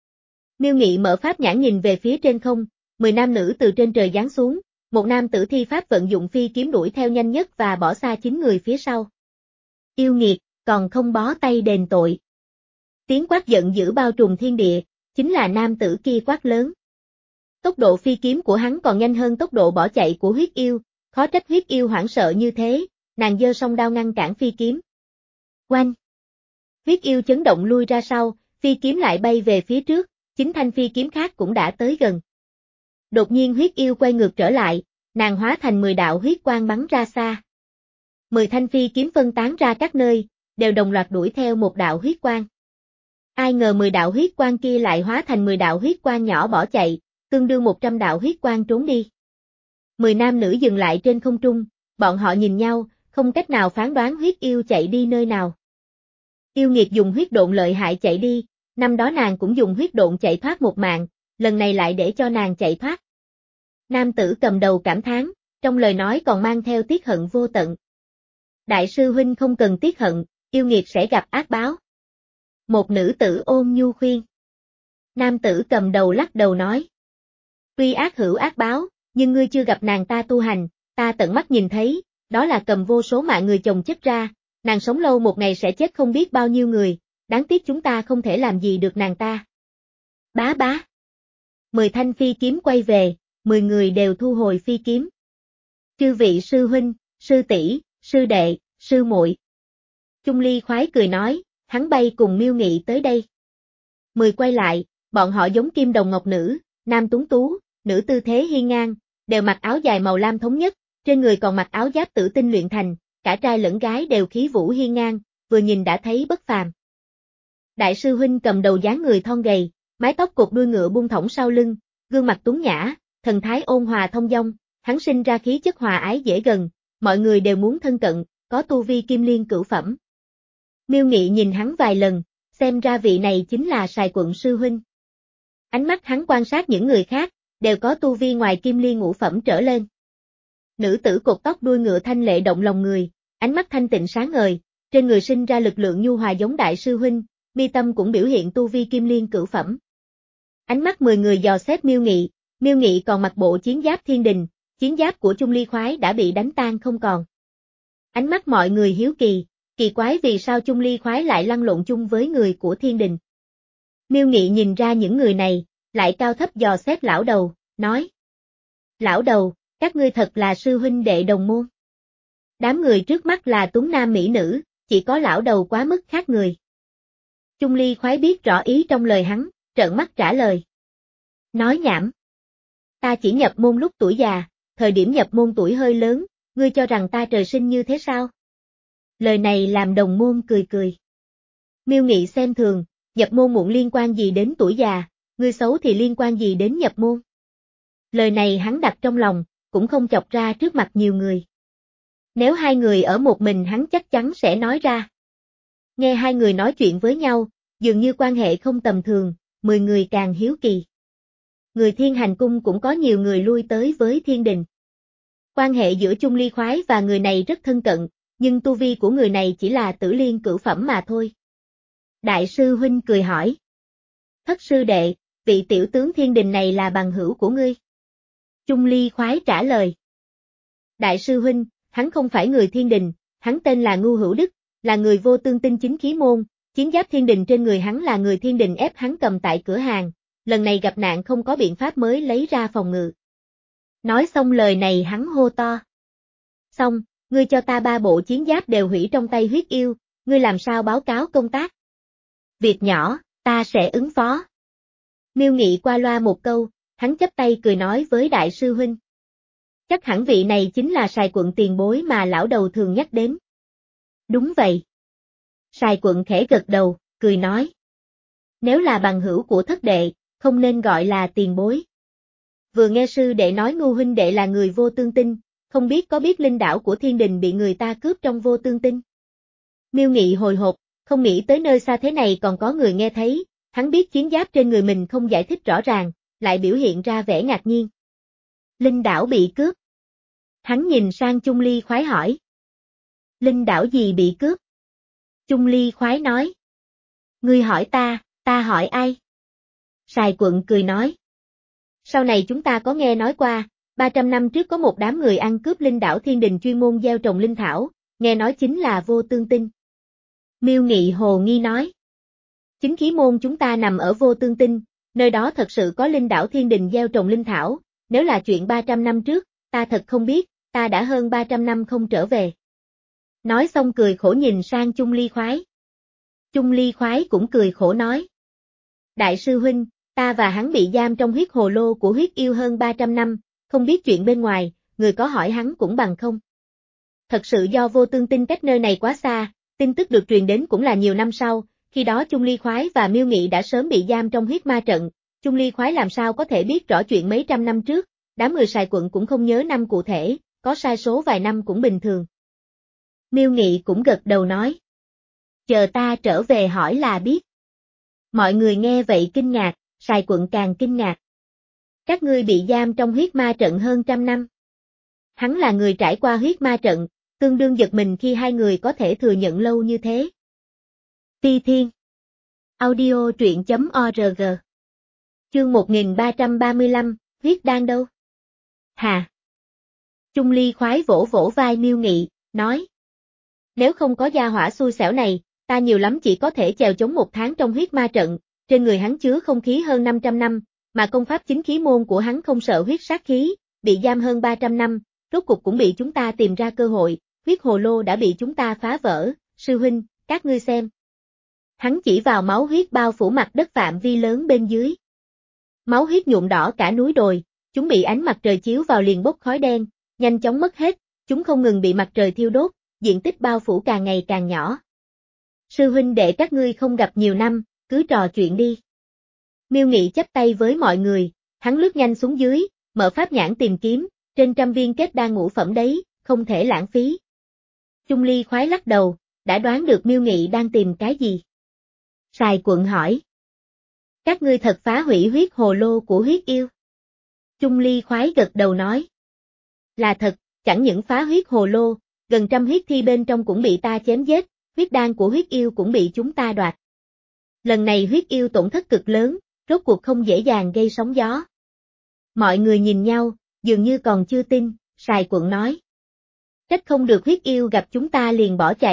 Miêu Nghị mở pháp nhãn nhìn về phía trên không, mười nam nữ từ trên trời giáng xuống, một nam tử thi pháp vận dụng phi kiếm đuổi theo nhanh nhất và bỏ xa chín người phía sau. Yêu nghiệt, còn không bó tay đền tội. Tiếng quát giận dữ bao trùm thiên địa, chính là nam tử kia quát lớn. Tốc độ phi kiếm của hắn còn nhanh hơn tốc độ bỏ chạy của huyết yêu, khó trách huyết yêu hoảng sợ như thế, nàng giơ song đao ngăn cản phi kiếm. Oanh! Huyết yêu chấn động lui ra sau, phi kiếm lại bay về phía trước, chính thanh phi kiếm khác cũng đã tới gần. Đột nhiên huyết yêu quay ngược trở lại, nàng hóa thành mười đạo huyết quang bắn ra xa. Mười thanh phi kiếm phân tán ra các nơi, đều đồng loạt đuổi theo một đạo huyết quang. Ai ngờ mười đạo huyết quang kia lại hóa thành mười đạo huyết quang nhỏ bỏ chạy, tương đương một trăm đạo huyết quang trốn đi. Mười nam nữ dừng lại trên không trung, bọn họ nhìn nhau, không cách nào phán đoán huyết yêu chạy đi nơi nào. Yêu nghiệt dùng huyết độn lợi hại chạy đi, năm đó nàng cũng dùng huyết độn chạy thoát một mạng, lần này lại để cho nàng chạy thoát. Nam tử cầm đầu cảm thán, trong lời nói còn mang theo tiếc hận vô tận. Đại sư huynh không cần tiếc hận, yêu nghiệt sẽ gặp ác báo. Một nữ tử ôn nhu khuyên. Nam tử cầm đầu lắc đầu nói. Tuy ác hữu ác báo, nhưng ngươi chưa gặp nàng ta tu hành, ta tận mắt nhìn thấy, đó là cầm vô số mạng người chồng chất ra, nàng sống lâu một ngày sẽ chết không biết bao nhiêu người, đáng tiếc chúng ta không thể làm gì được nàng ta. Bá bá. Mười thanh phi kiếm quay về, mười người đều thu hồi phi kiếm. Chư vị sư huynh, sư tỷ, sư đệ, sư muội. Chung Ly khoái cười nói, hắn bay cùng Miêu Nghị tới đây. Mười quay lại, bọn họ giống kim đồng ngọc nữ, nam tuấn tú, nữ tư thế hiên ngang, đều mặc áo dài màu lam thống nhất, trên người còn mặc áo giáp tử tinh luyện thành, cả trai lẫn gái đều khí vũ hiên ngang, vừa nhìn đã thấy bất phàm. Đại sư huynh cầm đầu dáng người thon gầy, mái tóc cột đuôi ngựa buông thõng sau lưng, gương mặt tuấn nhã, thần thái ôn hòa thông dong, hắn sinh ra khí chất hòa ái dễ gần, mọi người đều muốn thân cận, có tu vi kim liên cửu phẩm. Miêu Nghị nhìn hắn vài lần, xem ra vị này chính là Sài Quận sư huynh. Ánh mắt hắn quan sát những người khác, đều có tu vi ngoài kim liên ngũ phẩm trở lên. Nữ tử cột tóc đuôi ngựa thanh lệ động lòng người, ánh mắt thanh tịnh sáng ngời, trên người sinh ra lực lượng nhu hòa giống đại sư huynh, mi tâm cũng biểu hiện tu vi kim liên cửu phẩm. Ánh mắt mười người dò xét Miêu Nghị, Miêu Nghị còn mặc bộ chiến giáp thiên đình, chiến giáp của Chung Ly khoái đã bị đánh tan không còn. Ánh mắt mọi người hiếu kỳ, kỳ quái vì sao Chung Ly Khoái lại lăn lộn chung với người của thiên đình. Miêu Nghị nhìn ra những người này, lại cao thấp dò xét lão đầu, nói. Lão đầu, các ngươi thật là sư huynh đệ đồng môn. Đám người trước mắt là tuấn nam mỹ nữ, chỉ có lão đầu quá mức khác người. Chung Ly Khoái biết rõ ý trong lời hắn, trợn mắt trả lời. Nói nhảm. Ta chỉ nhập môn lúc tuổi già, thời điểm nhập môn tuổi hơi lớn, ngươi cho rằng ta trời sinh như thế sao? Lời này làm đồng môn cười cười. Miêu Nghị xem thường, nhập môn muộn liên quan gì đến tuổi già, ngươi xấu thì liên quan gì đến nhập môn. Lời này hắn đặt trong lòng, cũng không chọc ra trước mặt nhiều người. Nếu hai người ở một mình hắn chắc chắn sẽ nói ra. Nghe hai người nói chuyện với nhau, dường như quan hệ không tầm thường, mười người càng hiếu kỳ. Người Thiên Hành Cung cũng có nhiều người lui tới với thiên đình. Quan hệ giữa Chung Ly Khoái và người này rất thân cận, nhưng tu vi của người này chỉ là tử liên cửu phẩm mà thôi. Đại sư huynh cười hỏi. Thất sư đệ, vị tiểu tướng thiên đình này là bằng hữu của ngươi. Chung Ly Khoái trả lời. Đại sư huynh, hắn không phải người thiên đình, hắn tên là Ngu Hữu Đức, là người vô tương tinh chính khí môn, chiến giáp thiên đình trên người hắn là người thiên đình ép hắn cầm tại cửa hàng, lần này gặp nạn không có biện pháp mới lấy ra phòng ngự. Nói xong lời này hắn hô to. Xong, ngươi cho ta ba bộ chiến giáp đều hủy trong tay huyết yêu, ngươi làm sao báo cáo công tác? Việc nhỏ, ta sẽ ứng phó. Miêu Nghị qua loa một câu, hắn chắp tay cười nói với đại sư huynh. Chắc hẳn vị này chính là Sài Quận tiền bối mà lão đầu thường nhắc đến. Đúng vậy. Sài Quận khẽ gật đầu, cười nói. Nếu là bằng hữu của thất đệ, không nên gọi là tiền bối. Vừa nghe sư đệ nói Ngu huynh đệ là người vô tương tinh, không biết có biết linh đảo của thiên đình bị người ta cướp trong vô tương tinh. Miêu Nghị hồi hộp, không nghĩ tới nơi xa thế này còn có người nghe thấy, hắn biết chiến giáp trên người mình không giải thích rõ ràng, lại biểu hiện ra vẻ ngạc nhiên. Linh đảo bị cướp. Hắn nhìn sang Chung Ly Khoái hỏi. Linh đảo gì bị cướp? Chung Ly Khoái nói. Ngươi hỏi ta, ta hỏi ai? Sài Quận cười nói. Sau này chúng ta có nghe nói qua, ba trăm năm trước có một đám người ăn cướp linh đảo thiên đình chuyên môn gieo trồng linh thảo, nghe nói chính là vô tương tinh. Miêu Nghị hồ nghi nói. Chính khí môn chúng ta nằm ở vô tương tinh, nơi đó thật sự có linh đảo thiên đình gieo trồng linh thảo, nếu là chuyện ba trăm năm trước, ta thật không biết, ta đã hơn ba trăm năm không trở về. Nói xong cười khổ nhìn sang Chung Ly Khoái. Chung Ly Khoái cũng cười khổ nói. Đại sư huynh, ta và hắn bị giam trong huyết hồ lô của huyết yêu hơn ba trăm năm, không biết chuyện bên ngoài, người có hỏi hắn cũng bằng không. Thật sự do vô tương tinh cách nơi này quá xa, tin tức được truyền đến cũng là nhiều năm sau, khi đó Chung Ly Khoái và Miêu Nghị đã sớm bị giam trong huyết ma trận, Chung Ly Khoái làm sao có thể biết rõ chuyện mấy trăm năm trước, đám người Sài Quận cũng không nhớ năm cụ thể, có sai số vài năm cũng bình thường. Miêu Nghị cũng gật đầu nói. Chờ ta trở về hỏi là biết. Mọi người nghe vậy kinh ngạc, Sài Quận càng kinh ngạc. Các ngươi bị giam trong huyết ma trận hơn trăm năm. Hắn là người trải qua huyết ma trận, tương đương giật mình khi hai người có thể thừa nhận lâu như thế. Ti Thiên Audio truyện chấm org Chương một nghìn ba trăm ba mươi lăm, huyết đan đâu? Hà Chung Ly Khoái vỗ vỗ vai Miêu Nghị, nói. Nếu không có gia hỏa xui xẻo này, ta nhiều lắm chỉ có thể chèo chống một tháng trong huyết ma trận, trên người hắn chứa không khí hơn năm trăm năm, mà công pháp chính khí môn của hắn không sợ huyết sát khí, bị giam hơn ba trăm năm, rốt cục cũng bị chúng ta tìm ra cơ hội, huyết hồ lô đã bị chúng ta phá vỡ, sư huynh, các ngươi xem. Hắn chỉ vào máu huyết bao phủ mặt đất phạm vi lớn bên dưới. Máu huyết nhuộm đỏ cả núi đồi, chúng bị ánh mặt trời chiếu vào liền bốc khói đen, nhanh chóng mất hết, chúng không ngừng bị mặt trời thiêu đốt, diện tích bao phủ càng ngày càng nhỏ. Sư huynh đệ các ngươi không gặp nhiều năm, cứ trò chuyện đi. Miêu Nghị chắp tay với mọi người, hắn lướt nhanh xuống dưới, mở pháp nhãn tìm kiếm, trên trăm viên kết đan ngũ phẩm đấy, không thể lãng phí. Chung Ly Khoái lắc đầu, đã đoán được Miêu Nghị đang tìm cái gì. Sài Quận hỏi. Các ngươi thật phá hủy huyết hồ lô của huyết yêu. Chung Ly Khoái gật đầu nói. Là thật, chẳng những phá huyết hồ lô, gần trăm huyết thi bên trong cũng bị ta chém giết, huyết đan của huyết yêu cũng bị chúng ta đoạt. Lần này huyết yêu tổn thất cực lớn, rốt cuộc không dễ dàng gây sóng gió. Mọi người nhìn nhau, dường như còn chưa tin, Sài Quận nói. Trách không được huyết yêu gặp chúng ta liền bỏ chạy,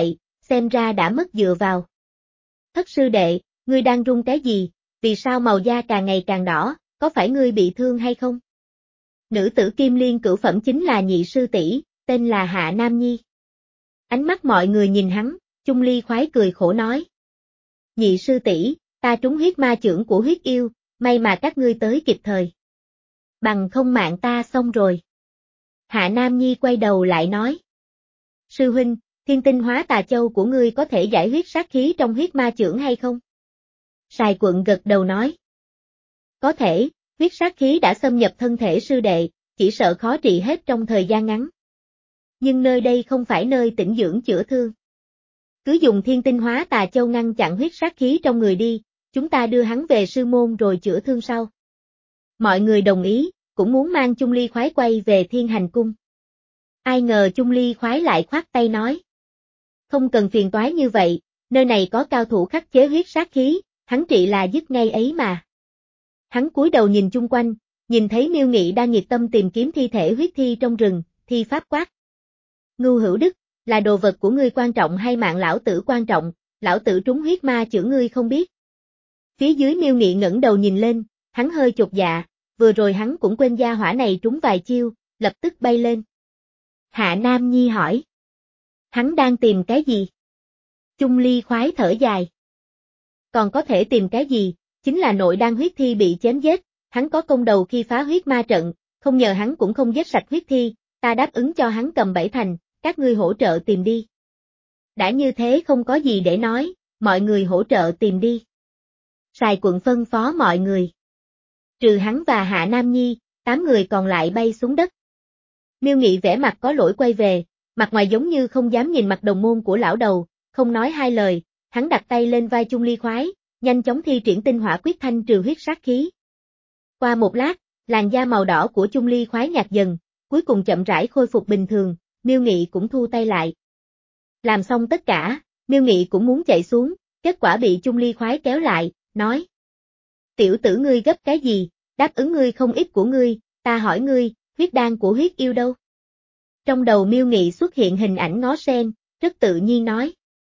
xem ra đã mất dựa vào. Thất sư đệ, ngươi đang run cái gì, vì sao màu da càng ngày càng đỏ, có phải ngươi bị thương hay không? Nữ tử Kim Liên cửu phẩm chính là nhị sư tỷ, tên là Hạ Nam Nhi. Ánh mắt mọi người nhìn hắn, Chung Ly khoái cười khổ nói. Nhị sư tỷ, ta trúng huyết ma chưởng của huyết yêu, may mà các ngươi tới kịp thời. Bằng không mạng ta xong rồi. Hạ Nam Nhi quay đầu lại nói. Sư huynh, thiên tinh hóa tà châu của ngươi có thể giải huyết sát khí trong huyết ma chưởng hay không? Sài Quận gật đầu nói. Có thể, huyết sát khí đã xâm nhập thân thể sư đệ, chỉ sợ khó trị hết trong thời gian ngắn. Nhưng nơi đây không phải nơi tĩnh dưỡng chữa thương. Cứ dùng thiên tinh hóa tà châu ngăn chặn huyết sát khí trong người đi, chúng ta đưa hắn về sư môn rồi chữa thương sau. Mọi người đồng ý, cũng muốn mang Chung Ly khoái quay về Thiên Hành Cung. Ai ngờ Chung Ly khoái lại khoát tay nói. Không cần phiền toái như vậy, nơi này có cao thủ khắc chế huyết sát khí, hắn trị là dứt ngay ấy mà. Hắn cúi đầu nhìn chung quanh, nhìn thấy Miêu Nghị đang nhiệt tâm tìm kiếm thi thể huyết thi trong rừng, thi pháp quát. Ngưu Hữu Đức, là đồ vật của ngươi quan trọng hay mạng lão tử quan trọng, lão tử trúng huyết ma chưởng ngươi không biết. Phía dưới Miêu Nghị ngẩng đầu nhìn lên, hắn hơi chột dạ, vừa rồi hắn cũng quên gia hỏa này trúng vài chiêu, lập tức bay lên. Hạ Nam Nhi hỏi. Hắn đang tìm cái gì? Chung Ly khoái thở dài. Còn có thể tìm cái gì, chính là nội đan huyết thi bị chém giết, hắn có công đầu khi phá huyết ma trận, không nhờ hắn cũng không giết sạch huyết thi, ta đáp ứng cho hắn cầm bảy thành, các ngươi hỗ trợ tìm đi. Đã như thế không có gì để nói, mọi người hỗ trợ tìm đi. Sài Quận phân phó mọi người. Trừ hắn và Hạ Nam Nhi, tám người còn lại bay xuống đất. Miêu Nghị vẻ mặt có lỗi quay về, mặt ngoài giống như không dám nhìn mặt đồng môn của lão đầu, không nói hai lời, hắn đặt tay lên vai Chung Ly khoái, nhanh chóng thi triển tinh hỏa quyết thanh trừ huyết sát khí. Qua một lát, làn da màu đỏ của Chung Ly khoái nhạt dần, cuối cùng chậm rãi khôi phục bình thường, Miêu Nghị cũng thu tay lại. Làm xong tất cả, Miêu Nghị cũng muốn chạy xuống, kết quả bị Chung Ly khoái kéo lại, nói. Tiểu tử ngươi gấp cái gì, đáp ứng ngươi không ít của ngươi, ta hỏi ngươi, huyết đan của huyết yêu đâu? Trong đầu Miêu Nghị xuất hiện hình ảnh ngó sen, rất tự nhiên nói.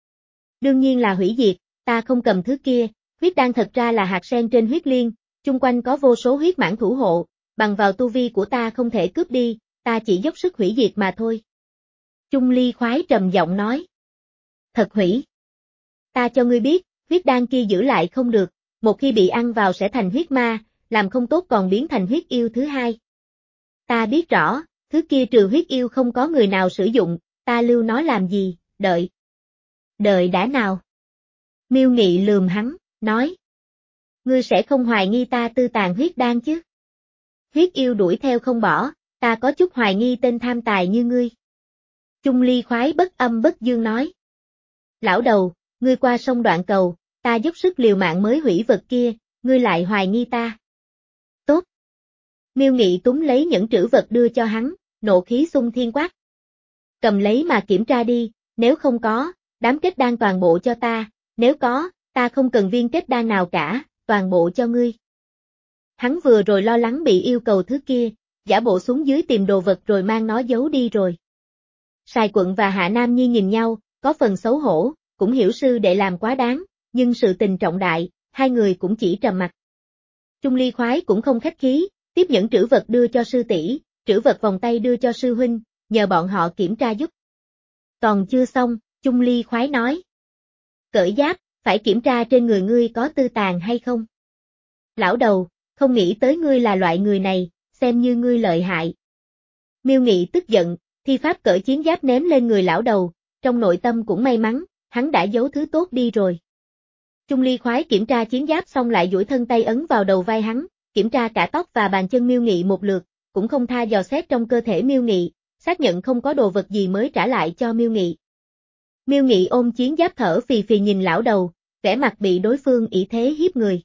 Đương nhiên là hủy diệt, ta không cầm thứ kia, huyết đan thật ra là hạt sen trên huyết liên, chung quanh có vô số huyết mãng thủ hộ, bằng vào tu vi của ta không thể cướp đi, ta chỉ dốc sức hủy diệt mà thôi. Chung Ly khoái trầm giọng nói. Thật hủy. Ta cho ngươi biết, huyết đan kia giữ lại không được, một khi bị ăn vào sẽ thành huyết ma, làm không tốt còn biến thành huyết yêu thứ hai. Ta biết rõ, thứ kia trừ huyết yêu không có người nào sử dụng, ta lưu nó làm gì, đợi. Đợi đã nào. Miêu Nghị lườm hắn, nói. Ngươi sẽ không hoài nghi ta tư tàn huyết đan chứ? Huyết yêu đuổi theo không bỏ, ta có chút hoài nghi tên tham tài như ngươi. Chung Ly khoái bất âm bất dương nói. Lão đầu, ngươi qua sông Đoạn Cầu, ta dốc sức liều mạng mới hủy vật kia, ngươi lại hoài nghi ta. Tốt. Miêu Nghị túm lấy những trữ vật đưa cho hắn, nộ khí xung thiên quát. Cầm lấy mà kiểm tra đi, nếu không có, đám kết đan toàn bộ cho ta, nếu có, ta không cần viên kết đan nào cả, toàn bộ cho ngươi. Hắn vừa rồi lo lắng bị yêu cầu thứ kia, giả bộ xuống dưới tìm đồ vật rồi mang nó giấu đi rồi. Sài Quận và Hạ Nam Nhi nhìn nhau, có phần xấu hổ, cũng hiểu sư đệ làm quá đáng, nhưng sự tình trọng đại, hai người cũng chỉ trầm mặc. Chung Ly khoái cũng không khách khí, tiếp những trữ vật đưa cho sư tỷ, trữ vật vòng tay đưa cho sư huynh, nhờ bọn họ kiểm tra giúp. Còn chưa xong, Chung Ly khoái nói. Cởi giáp, phải kiểm tra trên người ngươi có tư tàn hay không. Lão đầu, không nghĩ tới ngươi là loại người này, xem như ngươi lợi hại. Miêu Nghị tức giận, thi pháp cởi chiến giáp ném lên người lão đầu, trong nội tâm cũng may mắn, hắn đã giấu thứ tốt đi rồi. Chung Ly khoái kiểm tra chiến giáp xong lại duỗi thân tay ấn vào đầu vai hắn, kiểm tra cả tóc và bàn chân Miêu Nghị một lượt, cũng không tha dò xét trong cơ thể Miêu Nghị, xác nhận không có đồ vật gì mới trả lại cho Miêu Nghị. Miêu Nghị ôm chiến giáp thở phì phì nhìn lão đầu, vẻ mặt bị đối phương ỷ thế hiếp người.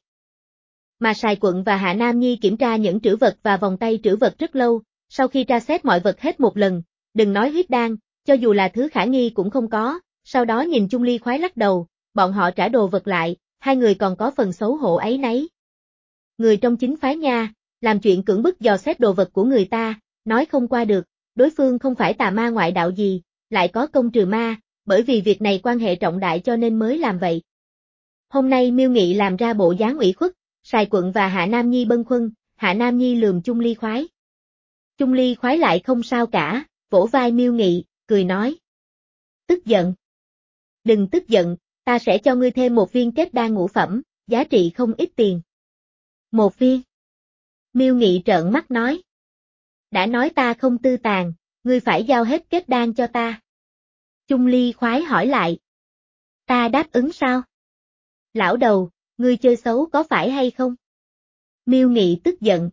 Mà Sài Quận và Hạ Nam Nhi kiểm tra những trữ vật và vòng tay trữ vật rất lâu, sau khi tra xét mọi vật hết một lần, đừng nói huyết đan, cho dù là thứ khả nghi cũng không có, sau đó nhìn Chung Ly khoái lắc đầu, bọn họ trả đồ vật lại, hai người còn có phần xấu hổ ấy nấy. Người trong chính phái nha, làm chuyện cưỡng bức dò xét đồ vật của người ta, nói không qua được, đối phương không phải tà ma ngoại đạo gì, lại có công trừ ma, bởi vì việc này quan hệ trọng đại cho nên mới làm vậy. Hôm nay Miêu Nghị làm ra bộ dáng ủy khuất, Sài Quận và Hạ Nam Nhi bâng khuâng, Hạ Nam Nhi lườm Chung Ly Khoái. Chung Ly Khoái lại không sao cả, vỗ vai Miêu Nghị, cười nói. Tức giận. Đừng tức giận, ta sẽ cho ngươi thêm một viên kết đan ngũ phẩm, giá trị không ít tiền. Một viên. Miêu Nghị trợn mắt nói. Đã nói ta không tư tàn, ngươi phải giao hết kết đan cho ta. Chung Ly Khoái hỏi lại. Ta đáp ứng sao? Lão đầu, ngươi chơi xấu có phải hay không? Miêu Nghị tức giận.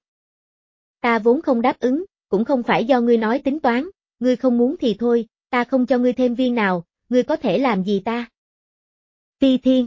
Ta vốn không đáp ứng, cũng không phải do ngươi nói tính toán, ngươi không muốn thì thôi, ta không cho ngươi thêm viên nào, ngươi có thể làm gì ta? Ti Thiên.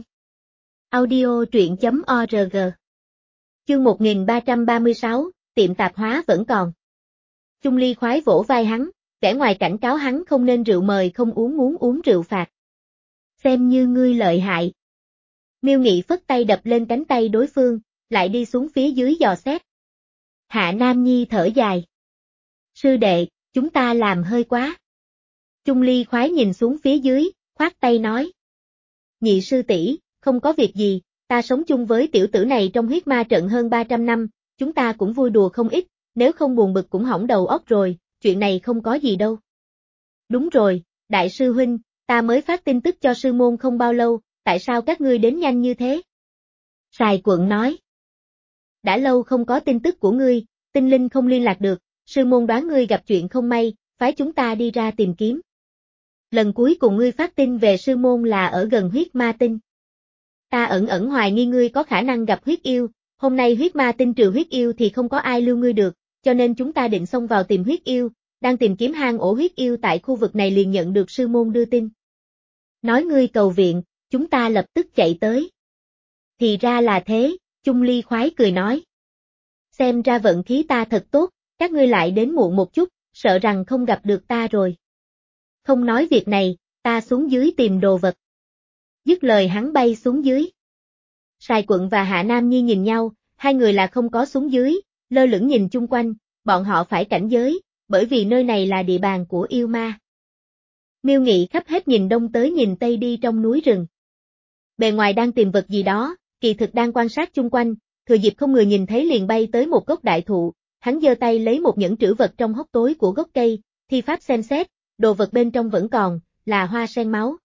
Audio truyện chấm org. Chương một nghìn ba trăm ba mươi sáu, tiệm tạp hóa vẫn còn. Chung Ly Khoái vỗ vai hắn, vẻ ngoài cảnh cáo hắn không nên rượu mời không uống muốn uống rượu phạt. Xem như ngươi lợi hại. Miêu Nghị phất tay đập lên cánh tay đối phương, lại đi xuống phía dưới dò xét. Hạ Nam Nhi thở dài. Sư đệ, chúng ta làm hơi quá. Chung Ly Khoái nhìn xuống phía dưới, khoát tay nói. Nhị sư tỷ, không có việc gì, ta sống chung với tiểu tử này trong huyết ma trận hơn ba trăm năm, chúng ta cũng vui đùa không ít, nếu không buồn bực cũng hỏng đầu óc rồi, chuyện này không có gì đâu. Đúng rồi, đại sư huynh, ta mới phát tin tức cho sư môn không bao lâu, tại sao các ngươi đến nhanh như thế? Sài Quận nói. Đã lâu không có tin tức của ngươi, tinh linh không liên lạc được, sư môn đoán ngươi gặp chuyện không may, phái chúng ta đi ra tìm kiếm. Lần cuối cùng ngươi phát tin về sư môn là ở gần huyết ma tinh. Ta ẩn ẩn hoài nghi ngươi có khả năng gặp huyết yêu, hôm nay huyết ma tinh trừ huyết yêu thì không có ai lưu ngươi được, cho nên chúng ta định xông vào tìm huyết yêu, đang tìm kiếm hang ổ huyết yêu tại khu vực này liền nhận được sư môn đưa tin. Nói ngươi cầu viện, chúng ta lập tức chạy tới. Thì ra là thế, Chung Ly Khoái cười nói. Xem ra vận khí ta thật tốt, các ngươi lại đến muộn một chút, sợ rằng không gặp được ta rồi. Không nói việc này, ta xuống dưới tìm đồ vật. Dứt lời hắn bay xuống dưới. Sài Quận và Hạ Nam Nhi nhìn nhau, hai người là không có xuống dưới, lơ lửng nhìn chung quanh, bọn họ phải cảnh giới, bởi vì nơi này là địa bàn của yêu ma. Miêu Nghị khắp hết nhìn đông tới nhìn tây đi trong núi rừng. Bề ngoài đang tìm vật gì đó, kỳ thực đang quan sát chung quanh, thừa dịp không người nhìn thấy liền bay tới một gốc đại thụ, hắn giơ tay lấy một nhẫn trữ vật trong hốc tối của gốc cây, thi pháp xem xét, đồ vật bên trong vẫn còn, là hoa sen máu.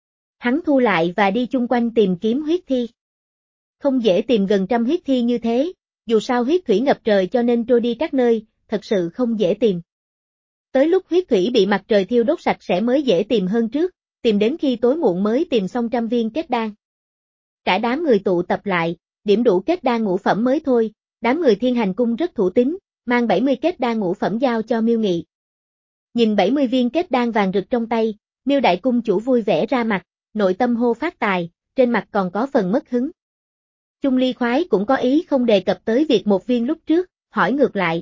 Hắn thu lại và đi chung quanh tìm kiếm huyết thi. Không dễ tìm gần trăm huyết thi như thế, dù sao huyết thủy ngập trời cho nên trôi đi các nơi, thật sự không dễ tìm. Tới lúc huyết thủy bị mặt trời thiêu đốt sạch sẽ mới dễ tìm hơn trước, tìm đến khi tối muộn mới tìm xong trăm viên kết đan. Cả đám người tụ tập lại, điểm đủ kết đan ngũ phẩm mới thôi, đám người Thiên Hành Cung rất thủ tín, mang bảy mươi kết đan ngũ phẩm giao cho Miêu Nghị. Nhìn bảy mươi viên kết đan vàng rực trong tay, Miêu Đại Cung chủ vui vẻ ra mặt, nội tâm hô phát tài, trên mặt còn có phần mất hứng. Chung Ly Khoái cũng có ý không đề cập tới việc một viên lúc trước, hỏi ngược lại.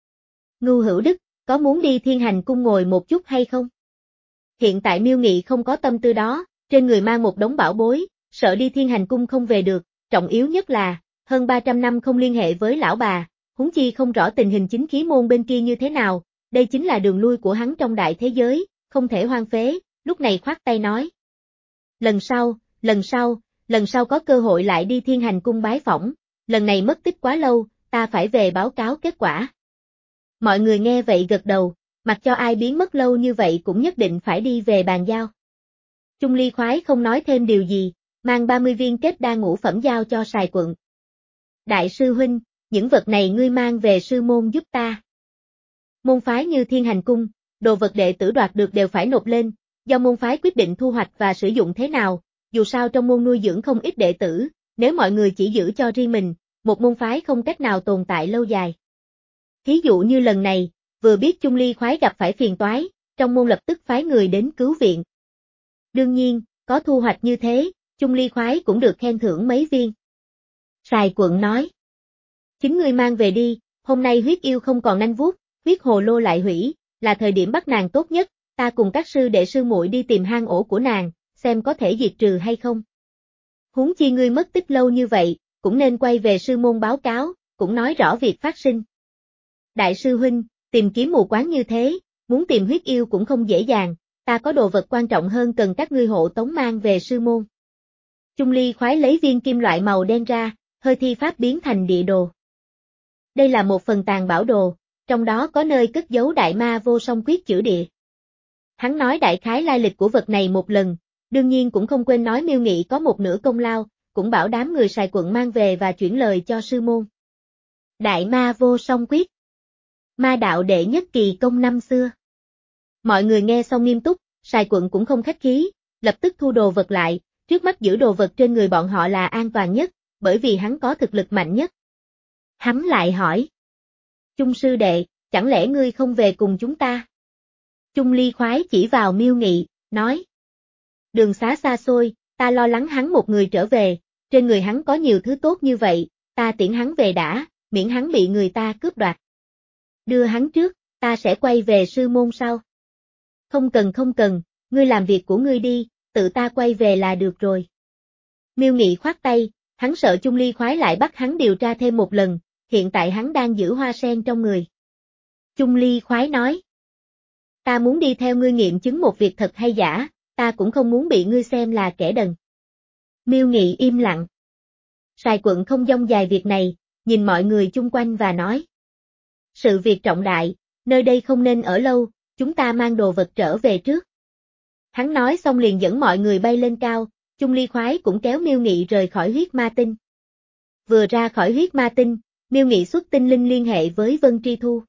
Ngưu Hữu Đức, có muốn đi Thiên Hành Cung ngồi một chút hay không? Hiện tại Miêu Nghị không có tâm tư đó, trên người mang một đống bảo bối, sợ đi Thiên Hành Cung không về được, trọng yếu nhất là, hơn ba trăm năm không liên hệ với lão bà, huống chi không rõ tình hình chính khí môn bên kia như thế nào, đây chính là đường lui của hắn trong đại thế giới, không thể hoang phế, lúc này khoát tay nói. Lần sau, lần sau, lần sau có cơ hội lại đi Thiên Hành Cung bái phỏng, lần này mất tích quá lâu, ta phải về báo cáo kết quả. Mọi người nghe vậy gật đầu, mặc cho ai biến mất lâu như vậy cũng nhất định phải đi về bàn giao. Chung Ly Khoái không nói thêm điều gì, mang ba mươi viên kết đan ngũ phẩm giao cho Sài Quận. Đại sư huynh, những vật này ngươi mang về sư môn giúp ta. Môn phái như Thiên Hành Cung, đồ vật đệ tử đoạt được đều phải nộp lên, do môn phái quyết định thu hoạch và sử dụng thế nào, dù sao trong môn nuôi dưỡng không ít đệ tử, nếu mọi người chỉ giữ cho riêng mình, một môn phái không cách nào tồn tại lâu dài. Thí dụ như lần này, vừa biết Chung Ly Khoái gặp phải phiền toái, trong môn lập tức phái người đến cứu viện. Đương nhiên, có thu hoạch như thế, Chung Ly Khoái cũng được khen thưởng mấy viên. Sài Quận nói. Chính ngươi mang về đi, hôm nay huyết yêu không còn nanh vuốt, huyết hồ lô lại hủy, là thời điểm bắt nàng tốt nhất, ta cùng các sư đệ sư muội đi tìm hang ổ của nàng, xem có thể diệt trừ hay không. Huống chi ngươi mất tích lâu như vậy, cũng nên quay về sư môn báo cáo, cũng nói rõ việc phát sinh. Đại sư huynh, tìm kiếm mù quáng như thế, muốn tìm huyết yêu cũng không dễ dàng, ta có đồ vật quan trọng hơn cần các ngươi hộ tống mang về sư môn. Chung Ly khoái lấy viên kim loại màu đen ra, hơi thi pháp biến thành địa đồ. Đây là một phần tàn bảo đồ, trong đó có nơi cất giấu đại ma vô song quyết chữ địa. Hắn nói đại khái lai lịch của vật này một lần, đương nhiên cũng không quên nói Miêu Nghị có một nửa công lao, cũng bảo đám người Sài Quận mang về và chuyển lời cho sư môn. Đại ma vô song quyết. Ma đạo đệ nhất kỳ công năm xưa. Mọi người nghe xong nghiêm túc, Sài Quận cũng không khách khí, lập tức thu đồ vật lại, trước mắt giữ đồ vật trên người bọn họ là an toàn nhất, bởi vì hắn có thực lực mạnh nhất. Hắn lại hỏi. Chung sư đệ, chẳng lẽ ngươi không về cùng chúng ta? Chung Ly khoái chỉ vào Miêu Nghị, nói. Đường xá xa xôi, ta lo lắng hắn một người trở về, trên người hắn có nhiều thứ tốt như vậy, ta tiễn hắn về đã, miễn hắn bị người ta cướp đoạt. Đưa hắn trước, ta sẽ quay về sư môn sau. Không cần không cần, ngươi làm việc của ngươi đi, tự ta quay về là được rồi. Miêu Nghị khoát tay, hắn sợ Chung Ly khoái lại bắt hắn điều tra thêm một lần, hiện tại hắn đang giữ hoa sen trong người. Chung Ly khoái nói. Ta muốn đi theo ngươi nghiệm chứng một việc thật hay giả, ta cũng không muốn bị ngươi xem là kẻ đần. Miêu Nghị im lặng. Sài Quận không dông dài việc này, nhìn mọi người chung quanh và nói. Sự việc trọng đại, nơi đây không nên ở lâu, chúng ta mang đồ vật trở về trước. Hắn nói xong liền dẫn mọi người bay lên cao, Chung Ly khoái cũng kéo Miêu Nghị rời khỏi huyết ma tinh. Vừa ra khỏi huyết ma tinh, Miêu Nghị xuất tinh linh liên hệ với Vân Tri Thu.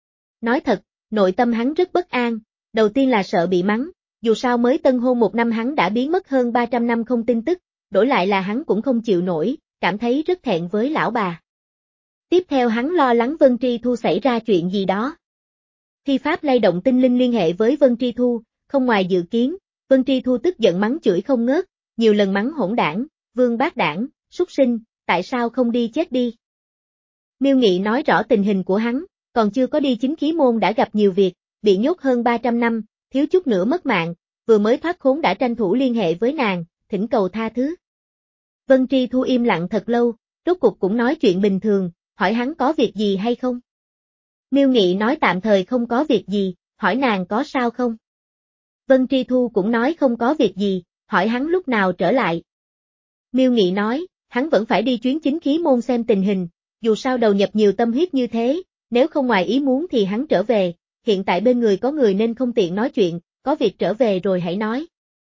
Nói thật, nội tâm hắn rất bất an, đầu tiên là sợ bị mắng, dù sao mới tân hôn một năm hắn đã biến mất hơn ba trăm năm không tin tức, đổi lại là hắn cũng không chịu nổi, cảm thấy rất thẹn với lão bà. Tiếp theo hắn lo lắng Vân Tri Thu xảy ra chuyện gì đó. Thi pháp lay động tinh linh liên hệ với Vân Tri Thu, không ngoài dự kiến, Vân Tri Thu tức giận mắng chửi không ngớt, nhiều lần mắng hỗn đảng, vương bát đảng, súc sinh, tại sao không đi chết đi. Miêu Nghị nói rõ tình hình của hắn, còn chưa có đi chính khí môn đã gặp nhiều việc, bị nhốt hơn ba trăm năm, thiếu chút nữa mất mạng, vừa mới thoát khốn đã tranh thủ liên hệ với nàng, thỉnh cầu tha thứ. Vân Tri Thu im lặng thật lâu, rốt cục cũng nói chuyện bình thường, hỏi hắn có việc gì hay không. Miêu Nghị nói tạm thời không có việc gì, hỏi nàng có sao không. Vân Tri Thu cũng nói không có việc gì, hỏi hắn lúc nào trở lại. Miêu Nghị nói, hắn vẫn phải đi chuyến chính khí môn xem tình hình, dù sao đầu nhập nhiều tâm huyết như thế, nếu không ngoài ý muốn thì hắn trở về, hiện tại bên người có người nên không tiện nói chuyện, có việc trở về rồi hãy nói.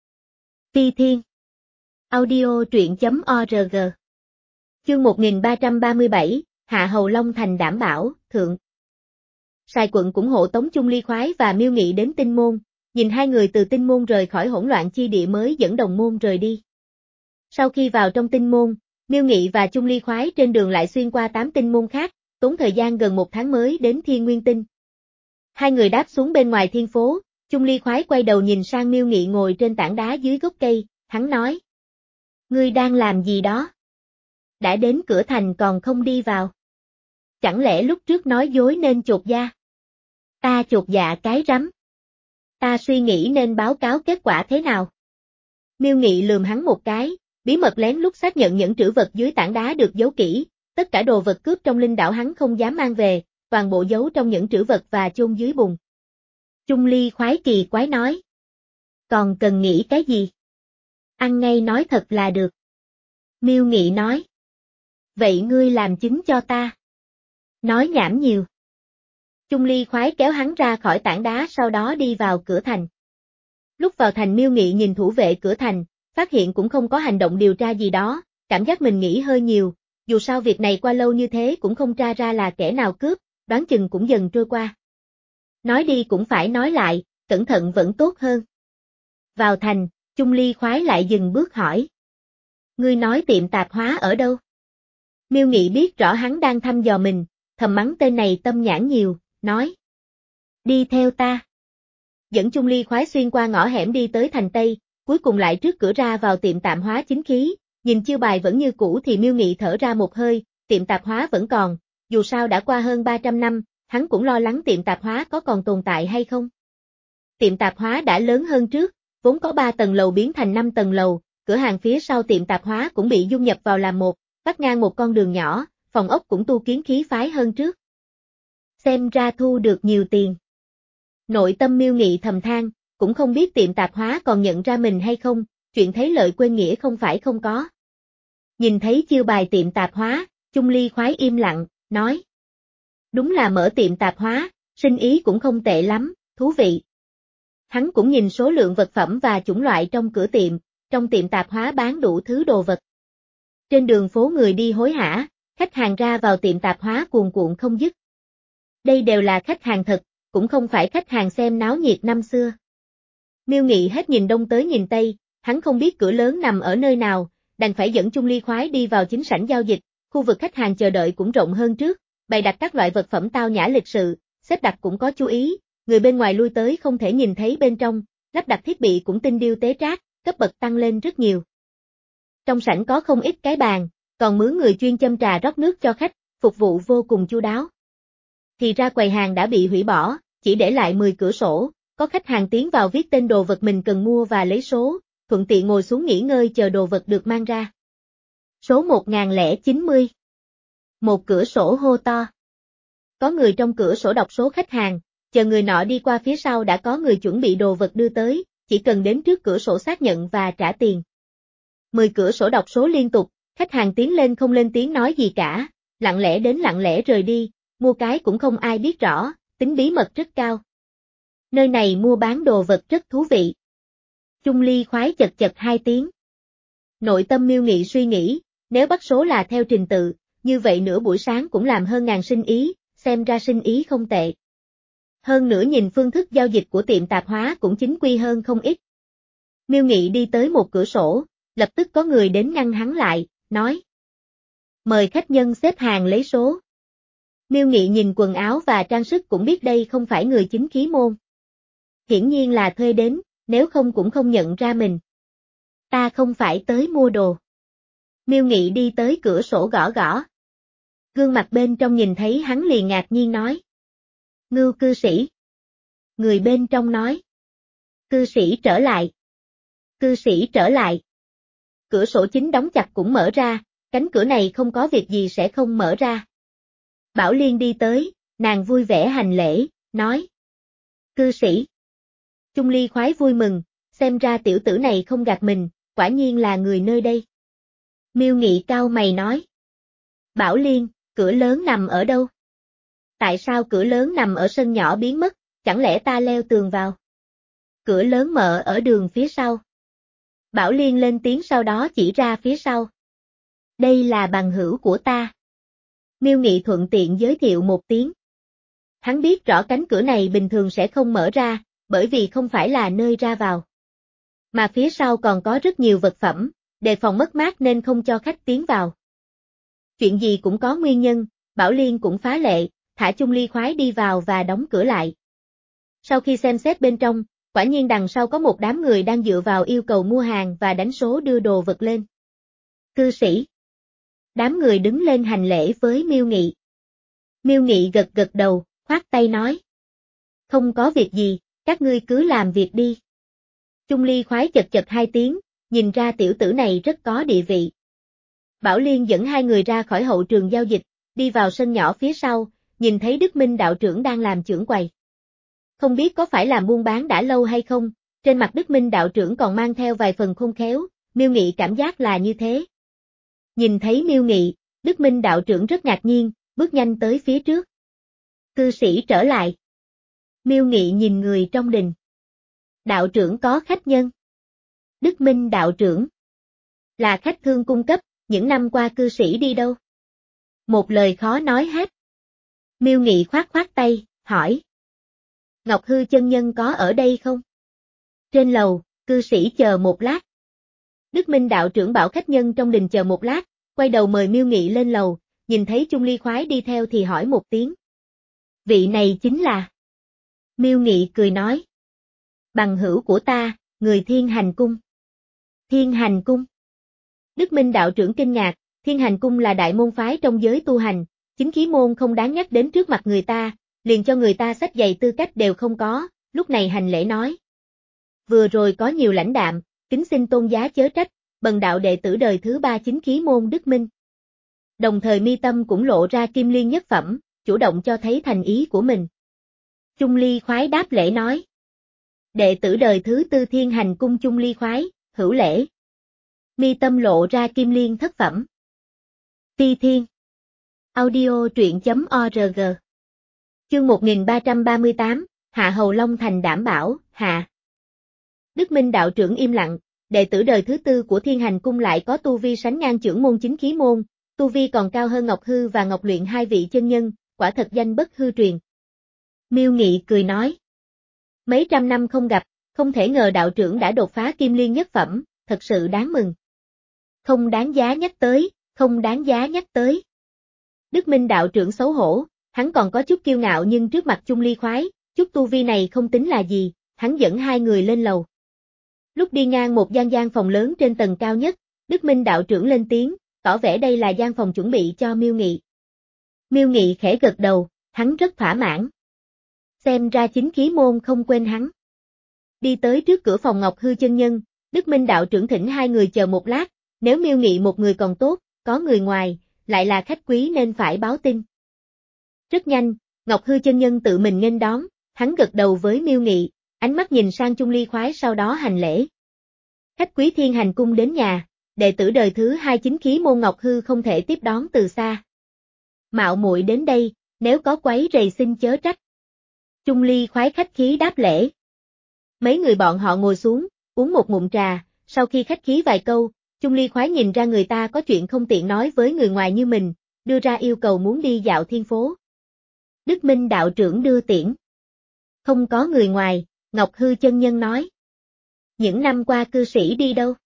Phi Thiên Audio truyện.org Chương một nghìn ba trăm ba mươi bảy, Hạ Hầu Long Thành đảm bảo, thượng. Sài Quận cũng hộ tống Chung Ly khoái và Miêu Nghị đến Tinh Môn, nhìn hai người từ Tinh Môn rời khỏi hỗn loạn chi địa mới dẫn Đồng Môn rời đi. Sau khi vào trong Tinh Môn, Miêu Nghị và Chung Ly khoái trên đường lại xuyên qua tám tinh môn khác, tốn thời gian gần một tháng mới đến Thiên Nguyên Tinh. Hai người đáp xuống bên ngoài thiên phố, Chung Ly khoái quay đầu nhìn sang Miêu Nghị ngồi trên tảng đá dưới gốc cây, hắn nói. Ngươi đang làm gì đó? Đã đến cửa thành còn không đi vào. Chẳng lẽ lúc trước nói dối nên chột da? Ta chột dạ cái rắm. Ta suy nghĩ nên báo cáo kết quả thế nào? Miêu Nghị lườm hắn một cái, bí mật lén lút xác nhận những trữ vật dưới tảng đá được giấu kỹ, tất cả đồ vật cướp trong linh đảo hắn không dám mang về, toàn bộ giấu trong những trữ vật và chôn dưới bùn. Chung Ly khoái kỳ quái nói. Còn cần nghĩ cái gì? Ăn ngay nói thật là được. Miêu Nghị nói. Vậy ngươi làm chứng cho ta. Nói nhảm nhiều. Chung Ly khoái kéo hắn ra khỏi tảng đá sau đó đi vào cửa thành. Lúc vào thành Miêu Nghị nhìn thủ vệ cửa thành, phát hiện cũng không có hành động điều tra gì đó, cảm giác mình nghĩ hơi nhiều, dù sao việc này qua lâu như thế cũng không tra ra là kẻ nào cướp, đoán chừng cũng dần trôi qua. Nói đi cũng phải nói lại, cẩn thận vẫn tốt hơn. Vào thành, Chung Ly khoái lại dừng bước hỏi. Ngươi nói tiệm tạp hóa ở đâu? Miêu Nghị biết rõ hắn đang thăm dò mình, thầm mắng tên này tâm nhãn nhiều, nói. Đi theo ta. Dẫn Chung Ly khoái xuyên qua ngõ hẻm đi tới thành Tây, cuối cùng lại trước cửa ra vào tiệm tạp hóa chính khí, nhìn chiêu bài vẫn như cũ thì Miêu Nghị thở ra một hơi, tiệm tạp hóa vẫn còn, dù sao đã qua hơn ba trăm năm, hắn cũng lo lắng tiệm tạp hóa có còn tồn tại hay không. Tiệm tạp hóa đã lớn hơn trước, vốn có ba tầng lầu biến thành năm tầng lầu, cửa hàng phía sau tiệm tạp hóa cũng bị dung nhập vào làm một, vắt ngang một con đường nhỏ, phòng ốc cũng tu kiến khí phái hơn trước. Xem ra thu được nhiều tiền. Nội tâm Miêu Nghị thầm than, cũng không biết tiệm tạp hóa còn nhận ra mình hay không, chuyện thấy lợi quên nghĩa không phải không có. Nhìn thấy chiêu bài tiệm tạp hóa, Chung Ly khoái im lặng, nói. Đúng là mở tiệm tạp hóa, sinh ý cũng không tệ lắm, thú vị. Hắn cũng nhìn số lượng vật phẩm và chủng loại trong cửa tiệm, trong tiệm tạp hóa bán đủ thứ đồ vật. Trên đường phố người đi hối hả, khách hàng ra vào tiệm tạp hóa cuồn cuộn không dứt. Đây đều là khách hàng thật, cũng không phải khách hàng xem náo nhiệt năm xưa. Miêu Nghị hết nhìn đông tới nhìn tây, hắn không biết cửa lớn nằm ở nơi nào, đành phải dẫn Chung Ly khoái đi vào chính sảnh giao dịch, khu vực khách hàng chờ đợi cũng rộng hơn trước, bày đặt các loại vật phẩm tao nhã lịch sự, xếp đặt cũng có chú ý, người bên ngoài lui tới không thể nhìn thấy bên trong, lắp đặt thiết bị cũng tinh điêu tế trác, cấp bậc tăng lên rất nhiều. Trong sảnh có không ít cái bàn, còn mướn người chuyên châm trà rót nước cho khách, phục vụ vô cùng chu đáo. Thì ra quầy hàng đã bị hủy bỏ, chỉ để lại mười cửa sổ, có khách hàng tiến vào viết tên đồ vật mình cần mua và lấy số, thuận tiện ngồi xuống nghỉ ngơi chờ đồ vật được mang ra. Số một nghìn không trăm chín mươi. Một cửa sổ hô to. Có người trong cửa sổ đọc số khách hàng, chờ người nọ đi qua phía sau đã có người chuẩn bị đồ vật đưa tới, chỉ cần đến trước cửa sổ xác nhận và trả tiền. Mười cửa sổ đọc số liên tục, khách hàng tiến lên không lên tiếng nói gì cả, lặng lẽ đến lặng lẽ rời đi, mua cái cũng không ai biết rõ, tính bí mật rất cao. Nơi này mua bán đồ vật rất thú vị. Chung Ly khoái chật chật hai tiếng. Nội tâm Miêu Nghị suy nghĩ, nếu bắt số là theo trình tự, như vậy nửa buổi sáng cũng làm hơn ngàn sinh ý, xem ra sinh ý không tệ. Hơn nữa nhìn phương thức giao dịch của tiệm tạp hóa cũng chính quy hơn không ít. Miêu Nghị đi tới một cửa sổ, lập tức có người đến ngăn hắn lại, nói. Mời khách nhân xếp hàng lấy số. Miêu Nghị nhìn quần áo và trang sức cũng biết đây không phải người chính khí môn. Hiển nhiên là thuê đến, nếu không cũng không nhận ra mình. Ta không phải tới mua đồ. Miêu Nghị đi tới cửa sổ gõ gõ. Gương mặt bên trong nhìn thấy hắn liền ngạc nhiên nói. Ngưu cư sĩ. Người bên trong nói. Cư sĩ trở lại. Cư sĩ trở lại. Cửa sổ chính đóng chặt cũng mở ra, cánh cửa này không có việc gì sẽ không mở ra. Bảo Liên đi tới, nàng vui vẻ hành lễ, nói. Cư sĩ. Chung Ly khoái vui mừng, xem ra tiểu tử này không gạt mình, quả nhiên là người nơi đây. Miêu Nghị cao mày nói. Bảo Liên, cửa lớn nằm ở đâu? Tại sao cửa lớn nằm ở sân nhỏ biến mất, chẳng lẽ ta leo tường vào? Cửa lớn mở ở đường phía sau. Bảo Liên lên tiếng sau đó chỉ ra phía sau. Đây là bằng hữu của ta. Miêu Nghị thuận tiện giới thiệu một tiếng. Hắn biết rõ cánh cửa này bình thường sẽ không mở ra, bởi vì không phải là nơi ra vào. Mà phía sau còn có rất nhiều vật phẩm, đề phòng mất mát nên không cho khách tiến vào. Chuyện gì cũng có nguyên nhân, Bảo Liên cũng phá lệ, thả Chung Ly khoái đi vào và đóng cửa lại. Sau khi xem xét bên trong, quả nhiên đằng sau có một đám người đang dựa vào yêu cầu mua hàng và đánh số đưa đồ vật lên. Cư sĩ. Đám người đứng lên hành lễ với Miêu Nghị. Miêu Nghị gật gật đầu, khoát tay nói. Không có việc gì, các ngươi cứ làm việc đi. Chung Ly khoái chật chật hai tiếng, nhìn ra tiểu tử này rất có địa vị. Bảo Liên dẫn hai người ra khỏi hậu trường giao dịch, đi vào sân nhỏ phía sau, nhìn thấy Đức Minh đạo trưởng đang làm chưởng quầy. Không biết có phải làm buôn bán đã lâu hay không, trên mặt Đức Minh đạo trưởng còn mang theo vài phần khôn khéo, Miêu Nghị cảm giác là như thế. Nhìn thấy Miêu Nghị, Đức Minh đạo trưởng rất ngạc nhiên, bước nhanh tới phía trước. Cư sĩ trở lại. Miêu Nghị nhìn người trong đình. Đạo trưởng có khách nhân. Đức Minh đạo trưởng. Là khách thương cung cấp, những năm qua cư sĩ đi đâu? Một lời khó nói hết. Miêu Nghị khoát khoát tay, hỏi. Ngọc Hư chân nhân có ở đây không? Trên lầu, cư sĩ chờ một lát. Đức Minh đạo trưởng bảo khách nhân trong đình chờ một lát, quay đầu mời Miêu Nghị lên lầu, nhìn thấy Chung Ly khoái đi theo thì hỏi một tiếng. Vị này chính là... Miêu Nghị cười nói. Bằng hữu của ta, người Thiên Hành Cung. Thiên Hành Cung. Đức Minh đạo trưởng kinh ngạc, Thiên Hành Cung là đại môn phái trong giới tu hành, chính khí môn không đáng nhắc đến trước mặt người ta, liền cho người ta xách giày tư cách đều không có, lúc này hành lễ nói. Vừa rồi có nhiều lãnh đạm, kính xin tôn giá chớ trách, bần đạo đệ tử đời thứ ba chính khí môn Đức Minh. Đồng thời mi tâm cũng lộ ra kim liên nhất phẩm, chủ động cho thấy thành ý của mình. Chung Ly khoái đáp lễ nói. Đệ tử đời thứ tư Thiên Hành Cung Chung Ly khoái, hữu lễ. Mi tâm lộ ra kim liên thất phẩm. Phi Thiên. Audio truyện.org. Chương một nghìn ba trăm ba mươi tám, Hạ Hầu Long Thành đảm bảo, hạ. Đức Minh đạo trưởng im lặng, đệ tử đời thứ tư của Thiên Hành Cung lại có tu vi sánh ngang trưởng môn chính khí môn, tu vi còn cao hơn Ngọc Hư và Ngọc Luyện hai vị chân nhân, quả thật danh bất hư truyền. Miêu Nghị cười nói. Mấy trăm năm không gặp, không thể ngờ đạo trưởng đã đột phá kim liên nhất phẩm, thật sự đáng mừng. Không đáng giá nhắc tới, không đáng giá nhắc tới. Đức Minh đạo trưởng xấu hổ, hắn còn có chút kiêu ngạo nhưng trước mặt Chung Ly khoái, chút tu vi này không tính là gì, hắn dẫn hai người lên lầu. Lúc đi ngang một gian gian phòng lớn trên tầng cao nhất, Đức Minh đạo trưởng lên tiếng, tỏ vẻ đây là gian phòng chuẩn bị cho Miêu Nghị. Miêu Nghị khẽ gật đầu, hắn rất thỏa mãn. Xem ra chính khí môn không quên hắn. Đi tới trước cửa phòng Ngọc Hư chân nhân, Đức Minh đạo trưởng thỉnh hai người chờ một lát, nếu Miêu Nghị một người còn tốt, có người ngoài, lại là khách quý nên phải báo tin. Rất nhanh, Ngọc Hư chân nhân tự mình nghênh đón, hắn gật đầu với Miêu Nghị, ánh mắt nhìn sang Chung Ly khoái sau đó hành lễ. Khách quý Thiên Hành Cung đến nhà, đệ tử đời thứ hai chính khí môn Ngọc Hư không thể tiếp đón từ xa. Mạo muội đến đây, nếu có quấy rầy xin chớ trách. Chung Ly khoái khách khí đáp lễ. Mấy người bọn họ ngồi xuống, uống một ngụm trà, sau khi khách khí vài câu, Chung Ly khoái nhìn ra người ta có chuyện không tiện nói với người ngoài như mình, đưa ra yêu cầu muốn đi dạo thiên phố. Đức Minh đạo trưởng đưa tiễn. Không có người ngoài, Ngọc Hư chân nhân nói. Những năm qua cư sĩ đi đâu?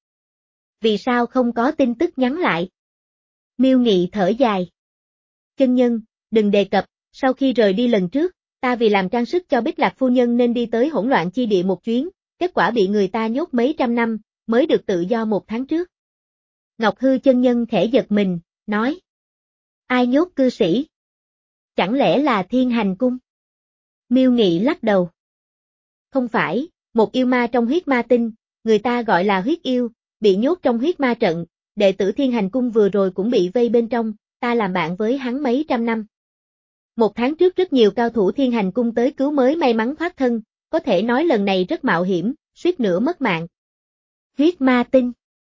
Vì sao không có tin tức nhắn lại? Miêu Nghị thở dài. Chân nhân, đừng đề cập, sau khi rời đi lần trước, ta vì làm trang sức cho Bích Lạc phu nhân nên đi tới hỗn loạn chi địa một chuyến, kết quả bị người ta nhốt mấy trăm năm, mới được tự do một tháng trước. Ngọc Hư chân nhân khẽ giật mình, nói. Ai nhốt cư sĩ? Chẳng lẽ là Thiên Hành Cung? Miêu Nghị lắc đầu. Không phải, một yêu ma trong huyết ma tinh, người ta gọi là huyết yêu, bị nhốt trong huyết ma trận, đệ tử Thiên Hành Cung vừa rồi cũng bị vây bên trong, ta làm bạn với hắn mấy trăm năm. Một tháng trước rất nhiều cao thủ Thiên Hành Cung tới cứu mới may mắn thoát thân, có thể nói lần này rất mạo hiểm, suýt nữa mất mạng. Huyết ma tinh.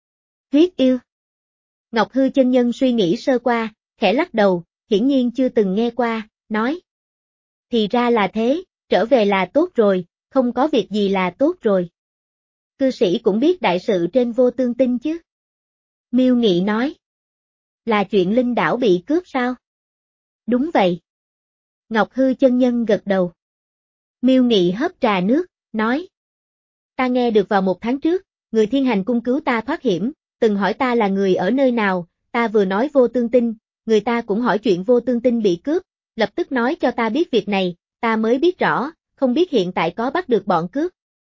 Huyết yêu. Ngọc Hư chân nhân suy nghĩ sơ qua, khẽ lắc đầu, hiển nhiên chưa từng nghe qua, nói. Thì ra là thế, trở về là tốt rồi, không có việc gì là tốt rồi. Cư sĩ cũng biết đại sự trên Vô Tương Tinh chứ? Miêu Nghị nói. Là chuyện linh đảo bị cướp sao? Đúng vậy. Ngọc Hư chân nhân gật đầu. Miêu Nghị hớp trà nước, nói. Ta nghe được vào một tháng trước, người Thiên Hành Cung cứu ta thoát hiểm, từng hỏi ta là người ở nơi nào, ta vừa nói Vô Tương Tinh, người ta cũng hỏi chuyện Vô Tương Tinh bị cướp, lập tức nói cho ta biết việc này, ta mới biết rõ, không biết hiện tại có bắt được bọn cướp.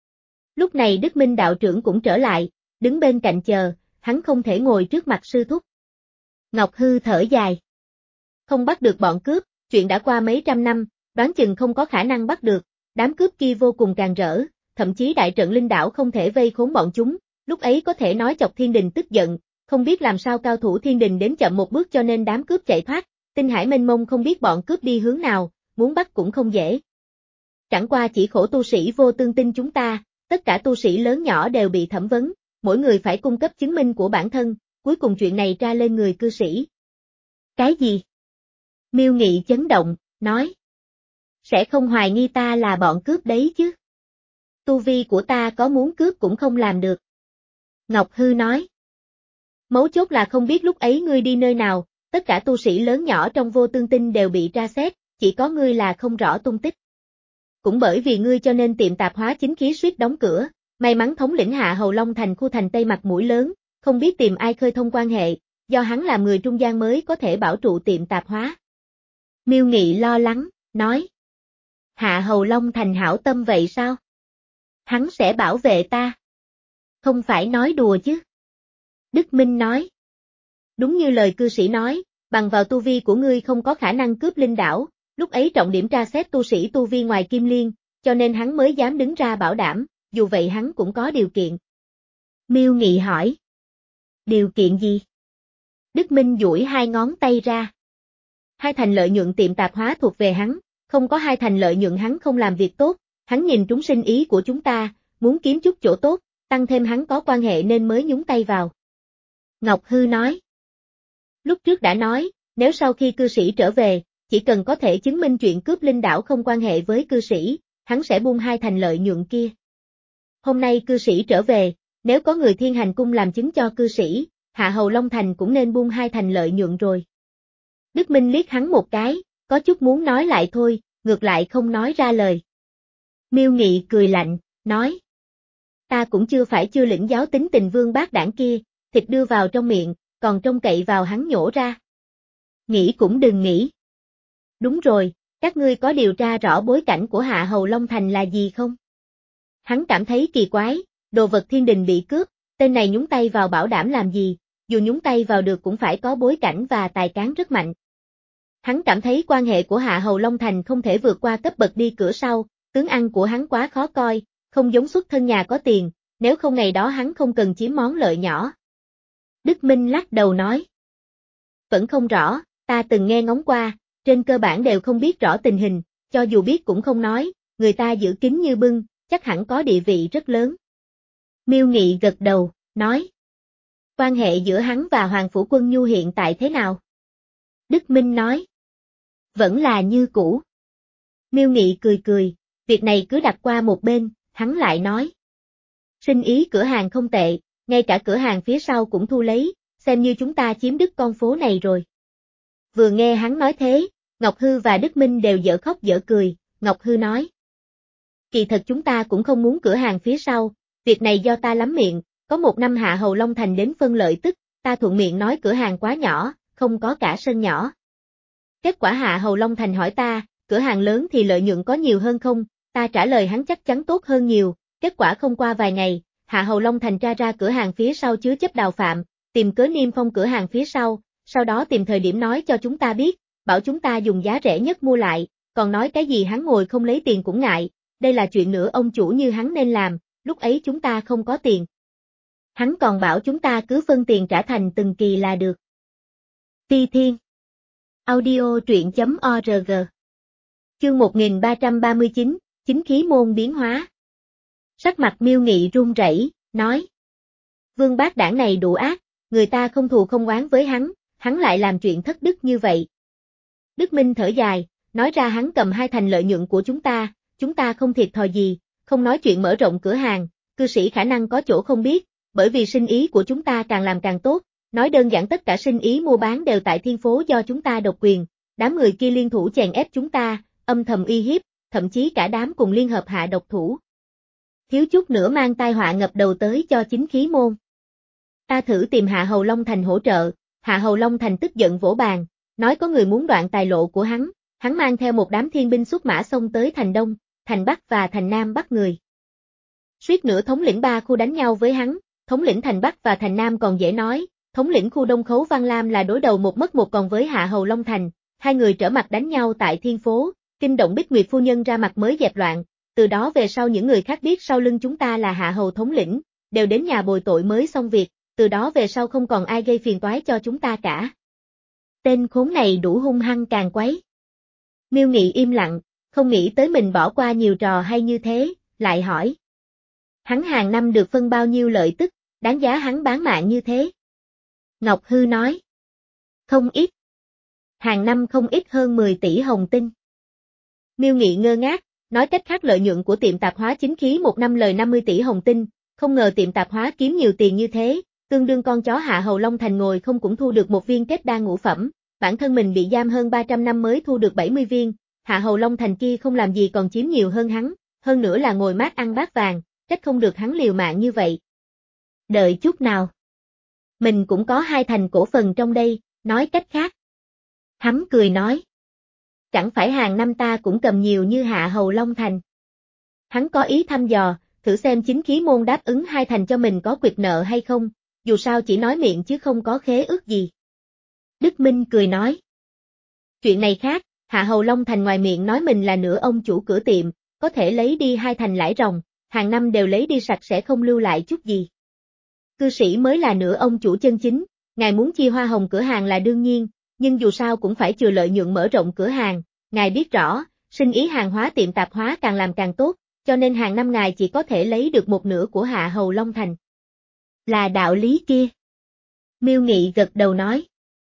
Lúc này Đức Minh đạo trưởng cũng trở lại, đứng bên cạnh chờ, hắn không thể ngồi trước mặt sư thúc. Ngọc Hư thở dài. Không bắt được bọn cướp, chuyện đã qua mấy trăm năm, đoán chừng không có khả năng bắt được, đám cướp kia vô cùng càn rỡ, thậm chí đại trận linh đảo không thể vây khốn bọn chúng, lúc ấy có thể nói chọc thiên đình tức giận, không biết làm sao cao thủ thiên đình đến chậm một bước cho nên đám cướp chạy thoát, tinh hải mênh mông không biết bọn cướp đi hướng nào, muốn bắt cũng không dễ. Chẳng qua chỉ khổ tu sĩ Vô Tương Tinh chúng ta, tất cả tu sĩ lớn nhỏ đều bị thẩm vấn, mỗi người phải cung cấp chứng minh của bản thân, cuối cùng chuyện này tra lên người cư sĩ. Cái gì? Miêu Nghị chấn động, nói. Sẽ không hoài nghi ta là bọn cướp đấy chứ? Tu vi của ta có muốn cướp cũng không làm được. Ngọc Hư nói. Mấu chốt là không biết lúc ấy ngươi đi nơi nào, tất cả tu sĩ lớn nhỏ trong Vô Tương Tinh đều bị tra xét, chỉ có ngươi là không rõ tung tích. Cũng bởi vì ngươi cho nên tiệm tạp hóa chính khí suýt đóng cửa, may mắn thống lĩnh Hạ Hầu Long thành khu thành Tây mặt mũi lớn, không biết tìm ai khơi thông quan hệ, do hắn làm người trung gian mới có thể bảo trụ tiệm tạp hóa. Miêu Nghị lo lắng, nói. Hạ Hầu Long thành hảo tâm vậy sao? Hắn sẽ bảo vệ ta. Không phải nói đùa chứ. Đức Minh nói. Đúng như lời cư sĩ nói, bằng vào tu vi của ngươi không có khả năng cướp linh đảo, lúc ấy trọng điểm tra xét tu sĩ tu vi ngoài Kim Liên, cho nên hắn mới dám đứng ra bảo đảm, dù vậy hắn cũng có điều kiện. Miêu Nghị hỏi. Điều kiện gì? Đức Minh duỗi hai ngón tay ra. Hai thành lợi nhuận tiệm tạp hóa thuộc về hắn, không có hai thành lợi nhuận hắn không làm việc tốt, Hắn nhìn trúng sinh ý của chúng ta, muốn kiếm chút chỗ tốt, tăng thêm hắn có quan hệ nên mới nhúng tay vào. Ngọc Hư nói. Lúc trước đã nói, nếu sau khi cư sĩ trở về, chỉ cần có thể chứng minh chuyện cướp linh đảo không quan hệ với cư sĩ, hắn sẽ buông hai thành lợi nhuận kia. Hôm nay cư sĩ trở về, nếu có người Thiên Hành Cung làm chứng cho cư sĩ, Hạ Hầu Long Thành cũng nên buông hai thành lợi nhuận rồi. Đức Minh liếc hắn một cái, có chút muốn nói lại thôi, ngược lại không nói ra lời. Miêu Nghị cười lạnh, nói. Ta cũng chưa phải chưa lĩnh giáo tính tình Vương Bác Đảng kia, thịt đưa vào trong miệng, còn trông cậy vào hắn nhổ ra. Nghĩ cũng đừng nghĩ. Đúng rồi, các ngươi có điều tra rõ bối cảnh của Hạ Hầu Long Thành là gì không? Hắn cảm thấy kỳ quái, đồ vật thiên đình bị cướp, tên này nhúng tay vào bảo đảm làm gì, dù nhúng tay vào được cũng phải có bối cảnh và tài cán rất mạnh. Hắn cảm thấy quan hệ của Hạ Hầu Long Thành không thể vượt qua cấp bậc đi cửa sau, tướng ăn của hắn quá khó coi, không giống xuất thân nhà có tiền, nếu không ngày đó hắn không cần chiếm món lợi nhỏ. Đức Minh lắc đầu nói. Vẫn không rõ, ta từng nghe ngóng qua, trên cơ bản đều không biết rõ tình hình, cho dù biết cũng không nói, người ta giữ kín như bưng, chắc hẳn có địa vị rất lớn. Miêu Nghị gật đầu, nói. Quan hệ giữa hắn và Hoàng Phủ Quân Nhu hiện tại thế nào? Đức Minh nói. Vẫn là như cũ. Miêu Nghị cười cười, việc này cứ đặt qua một bên, hắn lại nói. Sinh ý cửa hàng không tệ, ngay cả cửa hàng phía sau cũng thu lấy, xem như chúng ta chiếm đứt con phố này rồi. Vừa nghe hắn nói thế, Ngọc Hư và Đức Minh đều dở khóc dở cười, Ngọc Hư nói. Kỳ thật chúng ta cũng không muốn cửa hàng phía sau, việc này do ta lắm miệng, có một năm Hạ Hầu Long Thành đến phân lợi tức, ta thuận miệng nói cửa hàng quá nhỏ, không có cả sân nhỏ. Kết quả Hạ Hầu Long Thành hỏi ta, cửa hàng lớn thì lợi nhuận có nhiều hơn không, ta trả lời hắn chắc chắn tốt hơn nhiều, kết quả không qua vài ngày, Hạ Hầu Long Thành tra ra cửa hàng phía sau chứa chấp đào phạm, tìm cớ niêm phong cửa hàng phía sau, sau đó tìm thời điểm nói cho chúng ta biết, bảo chúng ta dùng giá rẻ nhất mua lại, còn nói cái gì hắn ngồi không lấy tiền cũng ngại, đây là chuyện nữa ông chủ như hắn nên làm, lúc ấy chúng ta không có tiền. Hắn còn bảo chúng ta cứ phân tiền trả thành từng kỳ là được. Ti Thiên Audio truyện chấm org Chương một nghìn ba trăm ba mươi chín, chính khí môn biến hóa. Sắc mặt Miêu Nghị run rẩy, nói. Vương Bác Đảng này đủ ác, người ta không thù không oán với hắn, hắn lại làm chuyện thất đức như vậy. Đức Minh thở dài, nói ra hắn cầm hai thành lợi nhuận của chúng ta, chúng ta không thiệt thòi gì, không nói chuyện mở rộng cửa hàng, cư sĩ khả năng có chỗ không biết, bởi vì sinh ý của chúng ta càng làm càng tốt, nói đơn giản tất cả sinh ý mua bán đều tại thiên phố do chúng ta độc quyền, đám người kia liên thủ chèn ép chúng ta, âm thầm uy hiếp, thậm chí cả đám cùng liên hợp hạ độc thủ. Thiếu chút nữa mang tai họa ngập đầu tới cho chính khí môn. Ta thử tìm Hạ Hầu Long Thành hỗ trợ, Hạ Hầu Long Thành tức giận vỗ bàn, nói có người muốn đoạn tài lộ của hắn, hắn mang theo một đám thiên binh xuất mã xông tới thành Đông, thành Bắc và thành Nam bắt người. Suýt nữa thống lĩnh ba khu đánh nhau với hắn, thống lĩnh thành Bắc và thành Nam còn dễ nói, thống lĩnh khu Đông Khấu Văn Lam là đối đầu một mất một còn với Hạ Hầu Long Thành, hai người trở mặt đánh nhau tại thiên phố, kinh động Bích Nguyệt phu nhân ra mặt mới dẹp loạn, từ đó về sau những người khác biết sau lưng chúng ta là Hạ Hầu thống lĩnh, đều đến nhà bồi tội mới xong việc, từ đó về sau không còn ai gây phiền toái cho chúng ta cả. Tên khốn này đủ hung hăng càng quấy. Miêu Nghị im lặng, không nghĩ tới mình bỏ qua nhiều trò hay như thế, lại hỏi. Hắn hàng năm được phân bao nhiêu lợi tức, đáng giá hắn bán mạng như thế? Ngọc Hư nói. Không ít. Hàng năm không ít hơn mười tỷ hồng tinh. Miêu Nghị ngơ ngác, nói cách khác lợi nhuận của tiệm tạp hóa chính khí một năm lời năm mươi tỷ hồng tinh, không ngờ tiệm tạp hóa kiếm nhiều tiền như thế, tương đương con chó Hạ Hầu Long Thành ngồi không cũng thu được một viên kết đan ngũ phẩm, bản thân mình bị giam hơn ba trăm năm mới thu được bảy mươi viên, Hạ Hầu Long Thành kia không làm gì còn chiếm nhiều hơn hắn, hơn nữa là ngồi mát ăn bát vàng, trách không được hắn liều mạng như vậy. Đợi chút nào. Mình cũng có hai thành cổ phần trong đây, nói cách khác. Hắn cười nói. Chẳng phải hàng năm ta cũng cầm nhiều như Hạ Hầu Long Thành. Hắn có ý thăm dò, thử xem chính khí môn đáp ứng hai thành cho mình có quyệt nợ hay không, dù sao chỉ nói miệng chứ không có khế ước gì. Đức Minh cười nói. Chuyện này khác, Hạ Hầu Long Thành ngoài miệng nói mình là nửa ông chủ cửa tiệm, có thể lấy đi hai thành lãi ròng, hàng năm đều lấy đi sạch sẽ không lưu lại chút gì. Cư sĩ mới là nửa ông chủ chân chính, ngài muốn chia hoa hồng cửa hàng là đương nhiên, nhưng dù sao cũng phải chừa lợi nhuận mở rộng cửa hàng, ngài biết rõ, sinh ý hàng hóa tiệm tạp hóa càng làm càng tốt, cho nên hàng năm ngài chỉ có thể lấy được một nửa của Hạ Hầu Long Thành. Là đạo lý kia. Miêu Nghị gật đầu nói.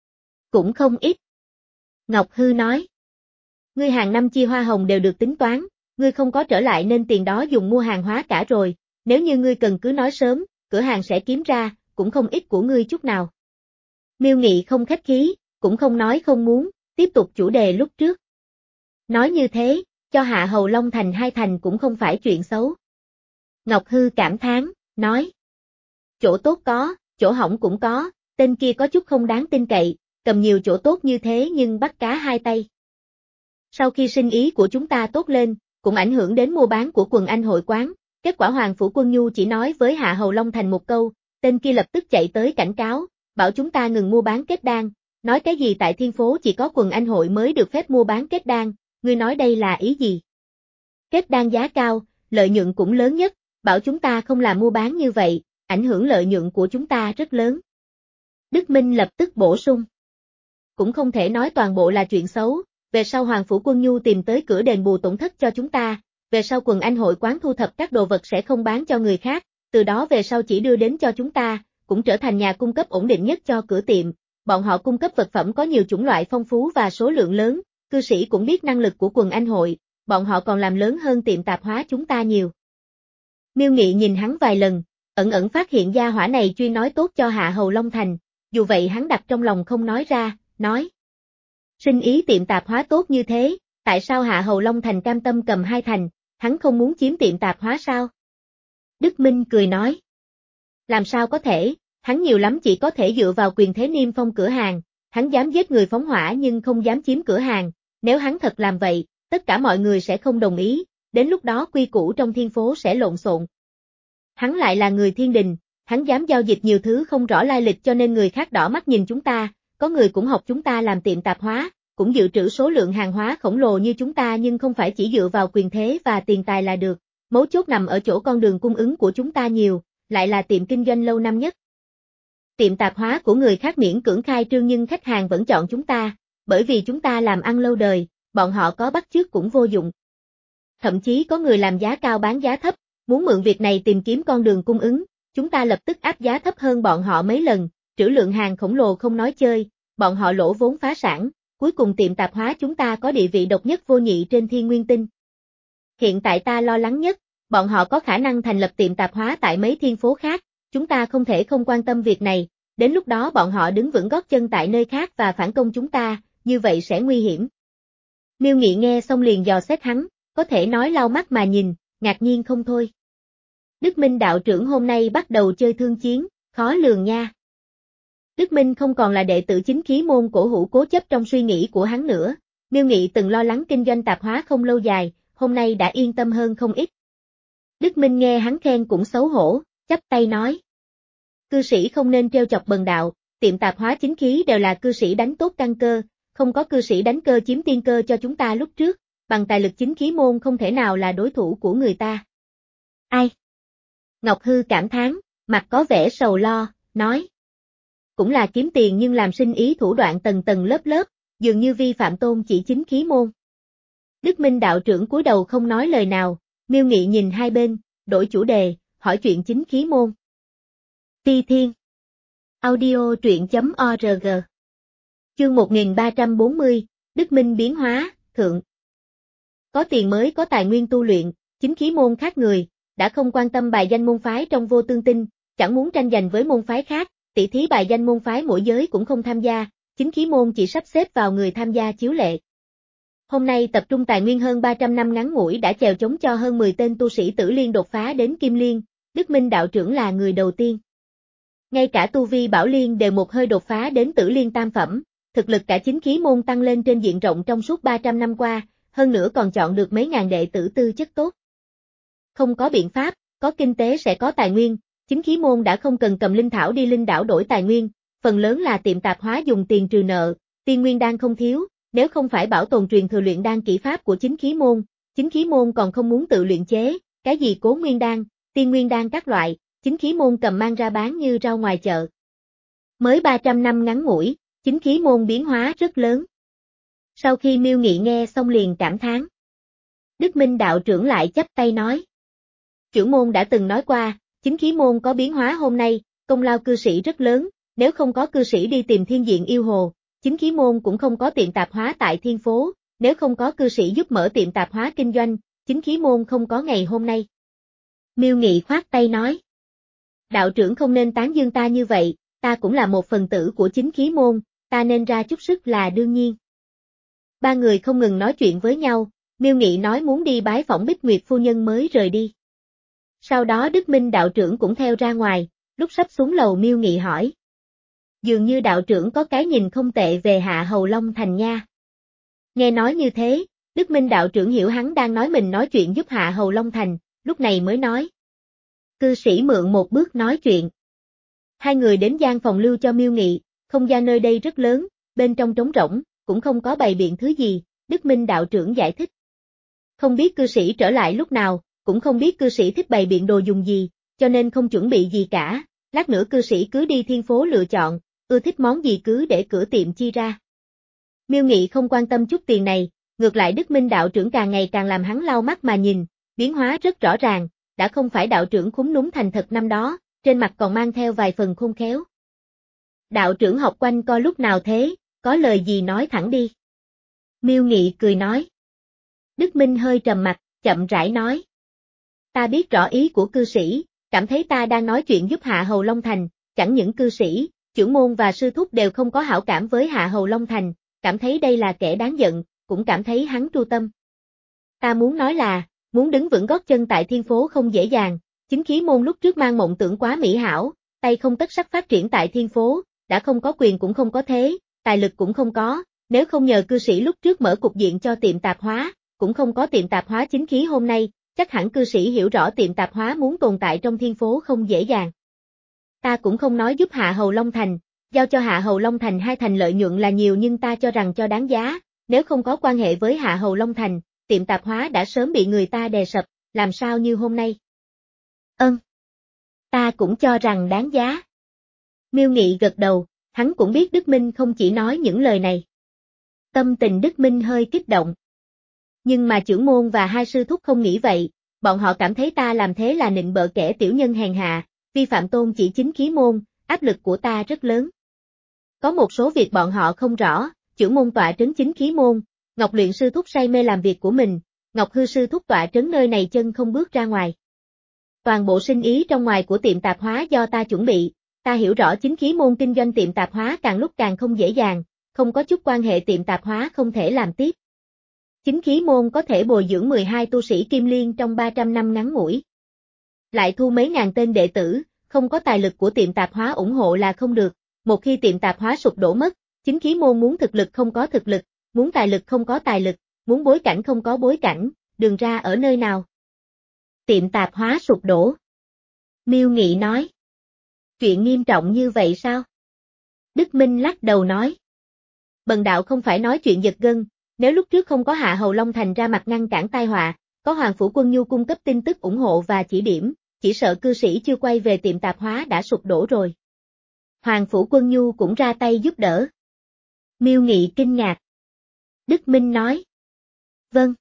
Cũng không ít. Ngọc Hư nói. Ngươi hàng năm chia hoa hồng đều được tính toán, ngươi không có trở lại nên tiền đó dùng mua hàng hóa cả rồi, nếu như ngươi cần cứ nói sớm, cửa hàng sẽ kiếm ra, cũng không ít của ngươi chút nào. Miêu Nghị không khách khí, cũng không nói không muốn, tiếp tục chủ đề lúc trước. Nói như thế, cho Hạ Hầu Long Thành hai thành cũng không phải chuyện xấu. Ngọc Hư cảm thán, nói. Chỗ tốt có, chỗ hỏng cũng có, tên kia có chút không đáng tin cậy, cầm nhiều chỗ tốt như thế nhưng bắt cá hai tay. Sau khi sinh ý của chúng ta tốt lên, cũng ảnh hưởng đến mua bán của quần anh hội quán, kết quả Hoàng Phủ Quân Nhu chỉ nói với Hạ Hầu Long Thành một câu, tên kia lập tức chạy tới cảnh cáo, bảo chúng ta ngừng mua bán kết đan, nói cái gì tại Thiên Phố chỉ có quần anh hội mới được phép mua bán kết đan, ngươi nói đây là ý gì? Kết đan giá cao, lợi nhuận cũng lớn nhất, bảo chúng ta không làm mua bán như vậy, ảnh hưởng lợi nhuận của chúng ta rất lớn. Đức Minh lập tức bổ sung. Cũng không thể nói toàn bộ là chuyện xấu, về sau Hoàng Phủ Quân Nhu tìm tới cửa đền bù tổn thất cho chúng ta, về sau quần anh hội quán thu thập các đồ vật sẽ không bán cho người khác, từ đó về sau chỉ đưa đến cho chúng ta, cũng trở thành nhà cung cấp ổn định nhất cho cửa tiệm, bọn họ cung cấp vật phẩm có nhiều chủng loại phong phú và số lượng lớn, cư sĩ cũng biết năng lực của quần anh hội, bọn họ còn làm lớn hơn tiệm tạp hóa chúng ta nhiều. Miêu Nghị nhìn hắn vài lần, ẩn ẩn phát hiện gia hỏa này chuyên nói tốt cho Hạ Hầu Long Thành, dù vậy hắn đặt trong lòng không nói ra, nói. Sinh ý tiệm tạp hóa tốt như thế, tại sao Hạ Hầu Long Thành cam tâm cầm hai thành, hắn không muốn chiếm tiệm tạp hóa sao? Đức Minh cười nói. Làm sao có thể, hắn nhiều lắm chỉ có thể dựa vào quyền thế niêm phong cửa hàng, hắn dám giết người phóng hỏa nhưng không dám chiếm cửa hàng, nếu hắn thật làm vậy, tất cả mọi người sẽ không đồng ý, đến lúc đó quy củ trong Thiên Phố sẽ lộn xộn. Hắn lại là người thiên đình, hắn dám giao dịch nhiều thứ không rõ lai lịch cho nên người khác đỏ mắt nhìn chúng ta, có người cũng học chúng ta làm tiệm tạp hóa, cũng dự trữ số lượng hàng hóa khổng lồ như chúng ta nhưng không phải chỉ dựa vào quyền thế và tiền tài là được, mấu chốt nằm ở chỗ con đường cung ứng của chúng ta nhiều, lại là tiệm kinh doanh lâu năm nhất. Tiệm tạp hóa của người khác miễn cưỡng khai trương nhưng khách hàng vẫn chọn chúng ta, bởi vì chúng ta làm ăn lâu đời, bọn họ có bắt chước cũng vô dụng. Thậm chí có người làm giá cao bán giá thấp, muốn mượn việc này tìm kiếm con đường cung ứng, chúng ta lập tức áp giá thấp hơn bọn họ mấy lần, trữ lượng hàng khổng lồ không nói chơi, bọn họ lỗ vốn phá sản, cuối cùng tiệm tạp hóa chúng ta có địa vị độc nhất vô nhị trên Thiên Nguyên Tinh. Hiện tại ta lo lắng nhất, bọn họ có khả năng thành lập tiệm tạp hóa tại mấy thiên phố khác, chúng ta không thể không quan tâm việc này, đến lúc đó bọn họ đứng vững gót chân tại nơi khác và phản công chúng ta, như vậy sẽ nguy hiểm. Miêu Nghị nghe xong liền dò xét hắn, có thể nói lau mắt mà nhìn, ngạc nhiên không thôi. Đức Minh đạo trưởng hôm nay bắt đầu chơi thương chiến, khó lường nha. Đức Minh không còn là đệ tử chính khí môn cổ hủ cố chấp trong suy nghĩ của hắn nữa, Miêu Nghị từng lo lắng kinh doanh tạp hóa không lâu dài, hôm nay đã yên tâm hơn không ít. Đức Minh nghe hắn khen cũng xấu hổ, chắp tay nói. Cư sĩ không nên trêu chọc bần đạo, tiệm tạp hóa chính khí đều là cư sĩ đánh tốt căn cơ, không có cư sĩ đánh cơ chiếm tiên cơ cho chúng ta lúc trước, bằng tài lực chính khí môn không thể nào là đối thủ của người ta. Ai? Ngọc Hư cảm thán, mặt có vẻ sầu lo, nói. Cũng là kiếm tiền nhưng làm sinh ý thủ đoạn tầng tầng lớp lớp, dường như vi phạm tôn chỉ chính khí môn. Đức Minh đạo trưởng cúi đầu không nói lời nào, Miêu Nghị nhìn hai bên, đổi chủ đề, hỏi chuyện chính khí môn. Phi Thiên Audio truyện.org Chương một nghìn ba trăm bốn mươi, Đức Minh biến hóa, thượng. Có tiền mới có tài nguyên tu luyện, chính khí môn khác người, đã không quan tâm bài danh môn phái trong vô tương tinh, chẳng muốn tranh giành với môn phái khác, tỷ thí bài danh môn phái mỗi giới cũng không tham gia, chính khí môn chỉ sắp xếp vào người tham gia chiếu lệ. Hôm nay tập trung tài nguyên hơn ba trăm năm ngắn ngủi đã chèo chống cho hơn mười tên tu sĩ Tử Liên đột phá đến Kim Liên, Đức Minh đạo trưởng là người đầu tiên. Ngay cả tu vi Bảo Liên đều một hơi đột phá đến Tử Liên tam phẩm, thực lực cả chính khí môn tăng lên trên diện rộng trong suốt ba trăm năm qua, hơn nữa còn chọn được mấy ngàn đệ tử tư chất tốt. Không có biện pháp, có kinh tế sẽ có tài nguyên, chính khí môn đã không cần cầm linh thảo đi linh đảo đổi tài nguyên, phần lớn là tiệm tạp hóa dùng tiền trừ nợ, tiên nguyên đan không thiếu, nếu không phải bảo tồn truyền thừa luyện đan kỹ pháp của chính khí môn, chính khí môn còn không muốn tự luyện chế, cái gì cố nguyên đan, tiên nguyên đan các loại, chính khí môn cầm mang ra bán như rau ngoài chợ. Mới ba trăm năm ngắn ngủi, chính khí môn biến hóa rất lớn. Sau khi Miêu Nghị nghe xong liền cảm thán. Đức Minh đạo trưởng lại chắp tay nói. Trưởng môn đã từng nói qua, chính khí môn có biến hóa hôm nay, công lao cư sĩ rất lớn, nếu không có cư sĩ đi tìm thiên diện yêu hồ, chính khí môn cũng không có tiệm tạp hóa tại thiên phố, nếu không có cư sĩ giúp mở tiệm tạp hóa kinh doanh, chính khí môn không có ngày hôm nay. Miêu Nghị khoát tay nói. Đạo trưởng không nên tán dương ta như vậy, ta cũng là một phần tử của chính khí môn, ta nên ra chút sức là đương nhiên. Ba người không ngừng nói chuyện với nhau, Miêu Nghị nói muốn đi bái phỏng Bích Nguyệt phu nhân mới rời đi. Sau đó Đức Minh đạo trưởng cũng theo ra ngoài, lúc sắp xuống lầu Miêu Nghị hỏi. Dường như đạo trưởng có cái nhìn không tệ về Hạ Hầu Long Thành nha. Nghe nói như thế, Đức Minh đạo trưởng hiểu hắn đang nói mình nói chuyện giúp Hạ Hầu Long Thành, lúc này mới nói. Cư sĩ mượn một bước nói chuyện. Hai người đến gian phòng lưu cho Miêu Nghị, không gian nơi đây rất lớn, bên trong trống rỗng, cũng không có bày biện thứ gì, Đức Minh đạo trưởng giải thích. Không biết cư sĩ trở lại lúc nào, cũng không biết cư sĩ thích bày biện đồ dùng gì, cho nên không chuẩn bị gì cả, lát nữa cư sĩ cứ đi thiên phố lựa chọn, ưa thích món gì cứ để cửa tiệm chi ra. Miêu Nghị không quan tâm chút tiền này, ngược lại Đức Minh đạo trưởng càng ngày càng làm hắn lau mắt mà nhìn, biến hóa rất rõ ràng, đã không phải đạo trưởng khúm núm thành thật năm đó, trên mặt còn mang theo vài phần khôn khéo. Đạo trưởng học quanh co lúc nào thế, có lời gì nói thẳng đi. Miêu Nghị cười nói. Đức Minh hơi trầm mặt, chậm rãi nói. Ta biết rõ ý của cư sĩ, cảm thấy ta đang nói chuyện giúp Hạ Hầu Long Thành, chẳng những cư sĩ, trưởng môn và sư thúc đều không có hảo cảm với Hạ Hầu Long Thành, cảm thấy đây là kẻ đáng giận, cũng cảm thấy hắn tru tâm. Ta muốn nói là, muốn đứng vững gót chân tại thiên phố không dễ dàng, chính khí môn lúc trước mang mộng tưởng quá mỹ hảo, tay không tất sắt phát triển tại thiên phố, đã không có quyền cũng không có thế, tài lực cũng không có, nếu không nhờ cư sĩ lúc trước mở cục diện cho tiệm tạp hóa, cũng không có tiệm tạp hóa chính khí hôm nay, chắc hẳn cư sĩ hiểu rõ tiệm tạp hóa muốn tồn tại trong thiên phố không dễ dàng. Ta cũng không nói giúp Hạ Hầu Long Thành, giao cho Hạ Hầu Long Thành hai thành lợi nhuận là nhiều nhưng ta cho rằng cho đáng giá, nếu không có quan hệ với Hạ Hầu Long Thành, tiệm tạp hóa đã sớm bị người ta đè sập, làm sao như hôm nay. Ơn. Ta cũng cho rằng đáng giá. Miêu Nghị gật đầu, hắn cũng biết Đức Minh không chỉ nói những lời này. Tâm tình Đức Minh hơi kích động. Nhưng mà trưởng môn và hai sư thúc không nghĩ vậy, bọn họ cảm thấy ta làm thế là nịnh bợ kẻ tiểu nhân hèn hạ, vi phạm tôn chỉ chính khí môn, áp lực của ta rất lớn. Có một số việc bọn họ không rõ, trưởng môn tọa trấn chính khí môn, Ngọc Luyện sư thúc say mê làm việc của mình, Ngọc Hư sư thúc tọa trấn nơi này chân không bước ra ngoài. Toàn bộ sinh ý trong ngoài của tiệm tạp hóa do ta chuẩn bị, ta hiểu rõ chính khí môn kinh doanh tiệm tạp hóa càng lúc càng không dễ dàng, không có chút quan hệ tiệm tạp hóa không thể làm tiếp. Chính khí môn có thể bồi dưỡng mười hai tu sĩ Kim Liên trong ba trăm năm ngắn ngủi. Lại thu mấy ngàn tên đệ tử, không có tài lực của tiệm tạp hóa ủng hộ là không được, một khi tiệm tạp hóa sụp đổ mất, chính khí môn muốn thực lực không có thực lực, muốn tài lực không có tài lực, muốn bối cảnh không có bối cảnh, đường ra ở nơi nào? Tiệm tạp hóa sụp đổ. Miêu Nghị nói. Chuyện nghiêm trọng như vậy sao? Đức Minh lắc đầu nói. Bần đạo không phải nói chuyện giật gân, nếu lúc trước không có Hạ Hầu Long Thành ra mặt ngăn cản tai họa, có Hoàng Phủ Quân Nhu cung cấp tin tức ủng hộ và chỉ điểm, chỉ sợ cư sĩ chưa quay về tiệm tạp hóa đã sụp đổ rồi. Hoàng Phủ Quân Nhu cũng ra tay giúp đỡ. Miêu Nghị kinh ngạc. Đức Minh nói. Vâng.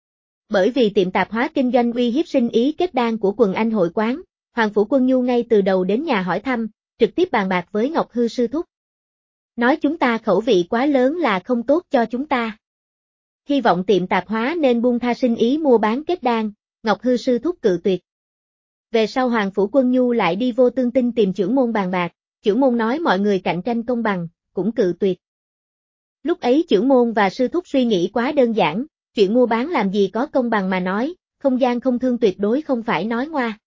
Bởi vì tiệm tạp hóa kinh doanh uy hiếp sinh ý kết đan của quần anh hội quán, Hoàng Phủ Quân Nhu ngay từ đầu đến nhà hỏi thăm, trực tiếp bàn bạc với Ngọc Hư sư thúc. Nói chúng ta khẩu vị quá lớn là không tốt cho chúng ta. Hy vọng tiệm tạp hóa nên buông tha sinh ý mua bán kết đan, Ngọc Hư sư thúc cự tuyệt. Về sau Hoàng Phủ Quân Nhu lại đi vô tương tinh tìm trưởng môn bàn bạc, trưởng môn nói mọi người cạnh tranh công bằng, cũng cự tuyệt. Lúc ấy trưởng môn và sư thúc suy nghĩ quá đơn giản, chuyện mua bán làm gì có công bằng mà nói, không gian không thương tuyệt đối không phải nói ngoa.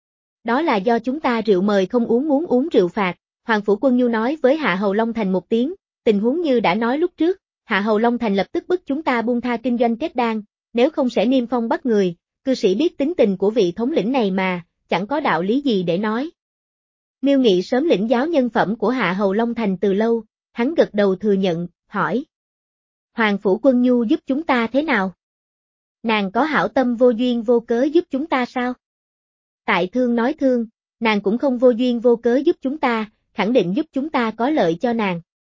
Đó là do chúng ta rượu mời không uống muốn uống rượu phạt, Hoàng Phủ Quân Nhu nói với Hạ Hầu Long Thành một tiếng, tình huống như đã nói lúc trước, Hạ Hầu Long Thành lập tức bức chúng ta buông tha kinh doanh kết đan, nếu không sẽ niêm phong bắt người, cư sĩ biết tính tình của vị thống lĩnh này mà, chẳng có đạo lý gì để nói. Miêu Nghị sớm lĩnh giáo nhân phẩm của Hạ Hầu Long Thành từ lâu, hắn gật đầu thừa nhận, hỏi. Hoàng Phủ Quân Nhu giúp chúng ta thế nào? Nàng có hảo tâm vô duyên vô cớ giúp chúng ta sao? Tại thương nói thương, nàng cũng không vô duyên vô cớ giúp chúng ta, khẳng định giúp chúng ta có lợi cho nàng.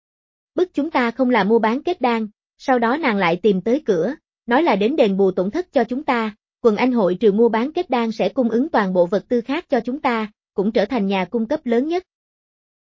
Bức chúng ta không là mua bán kết đan, sau đó nàng lại tìm tới cửa, nói là đến đền bù tổn thất cho chúng ta, Quần Anh hội trừ mua bán kết đan sẽ cung ứng toàn bộ vật tư khác cho chúng ta, cũng trở thành nhà cung cấp lớn nhất.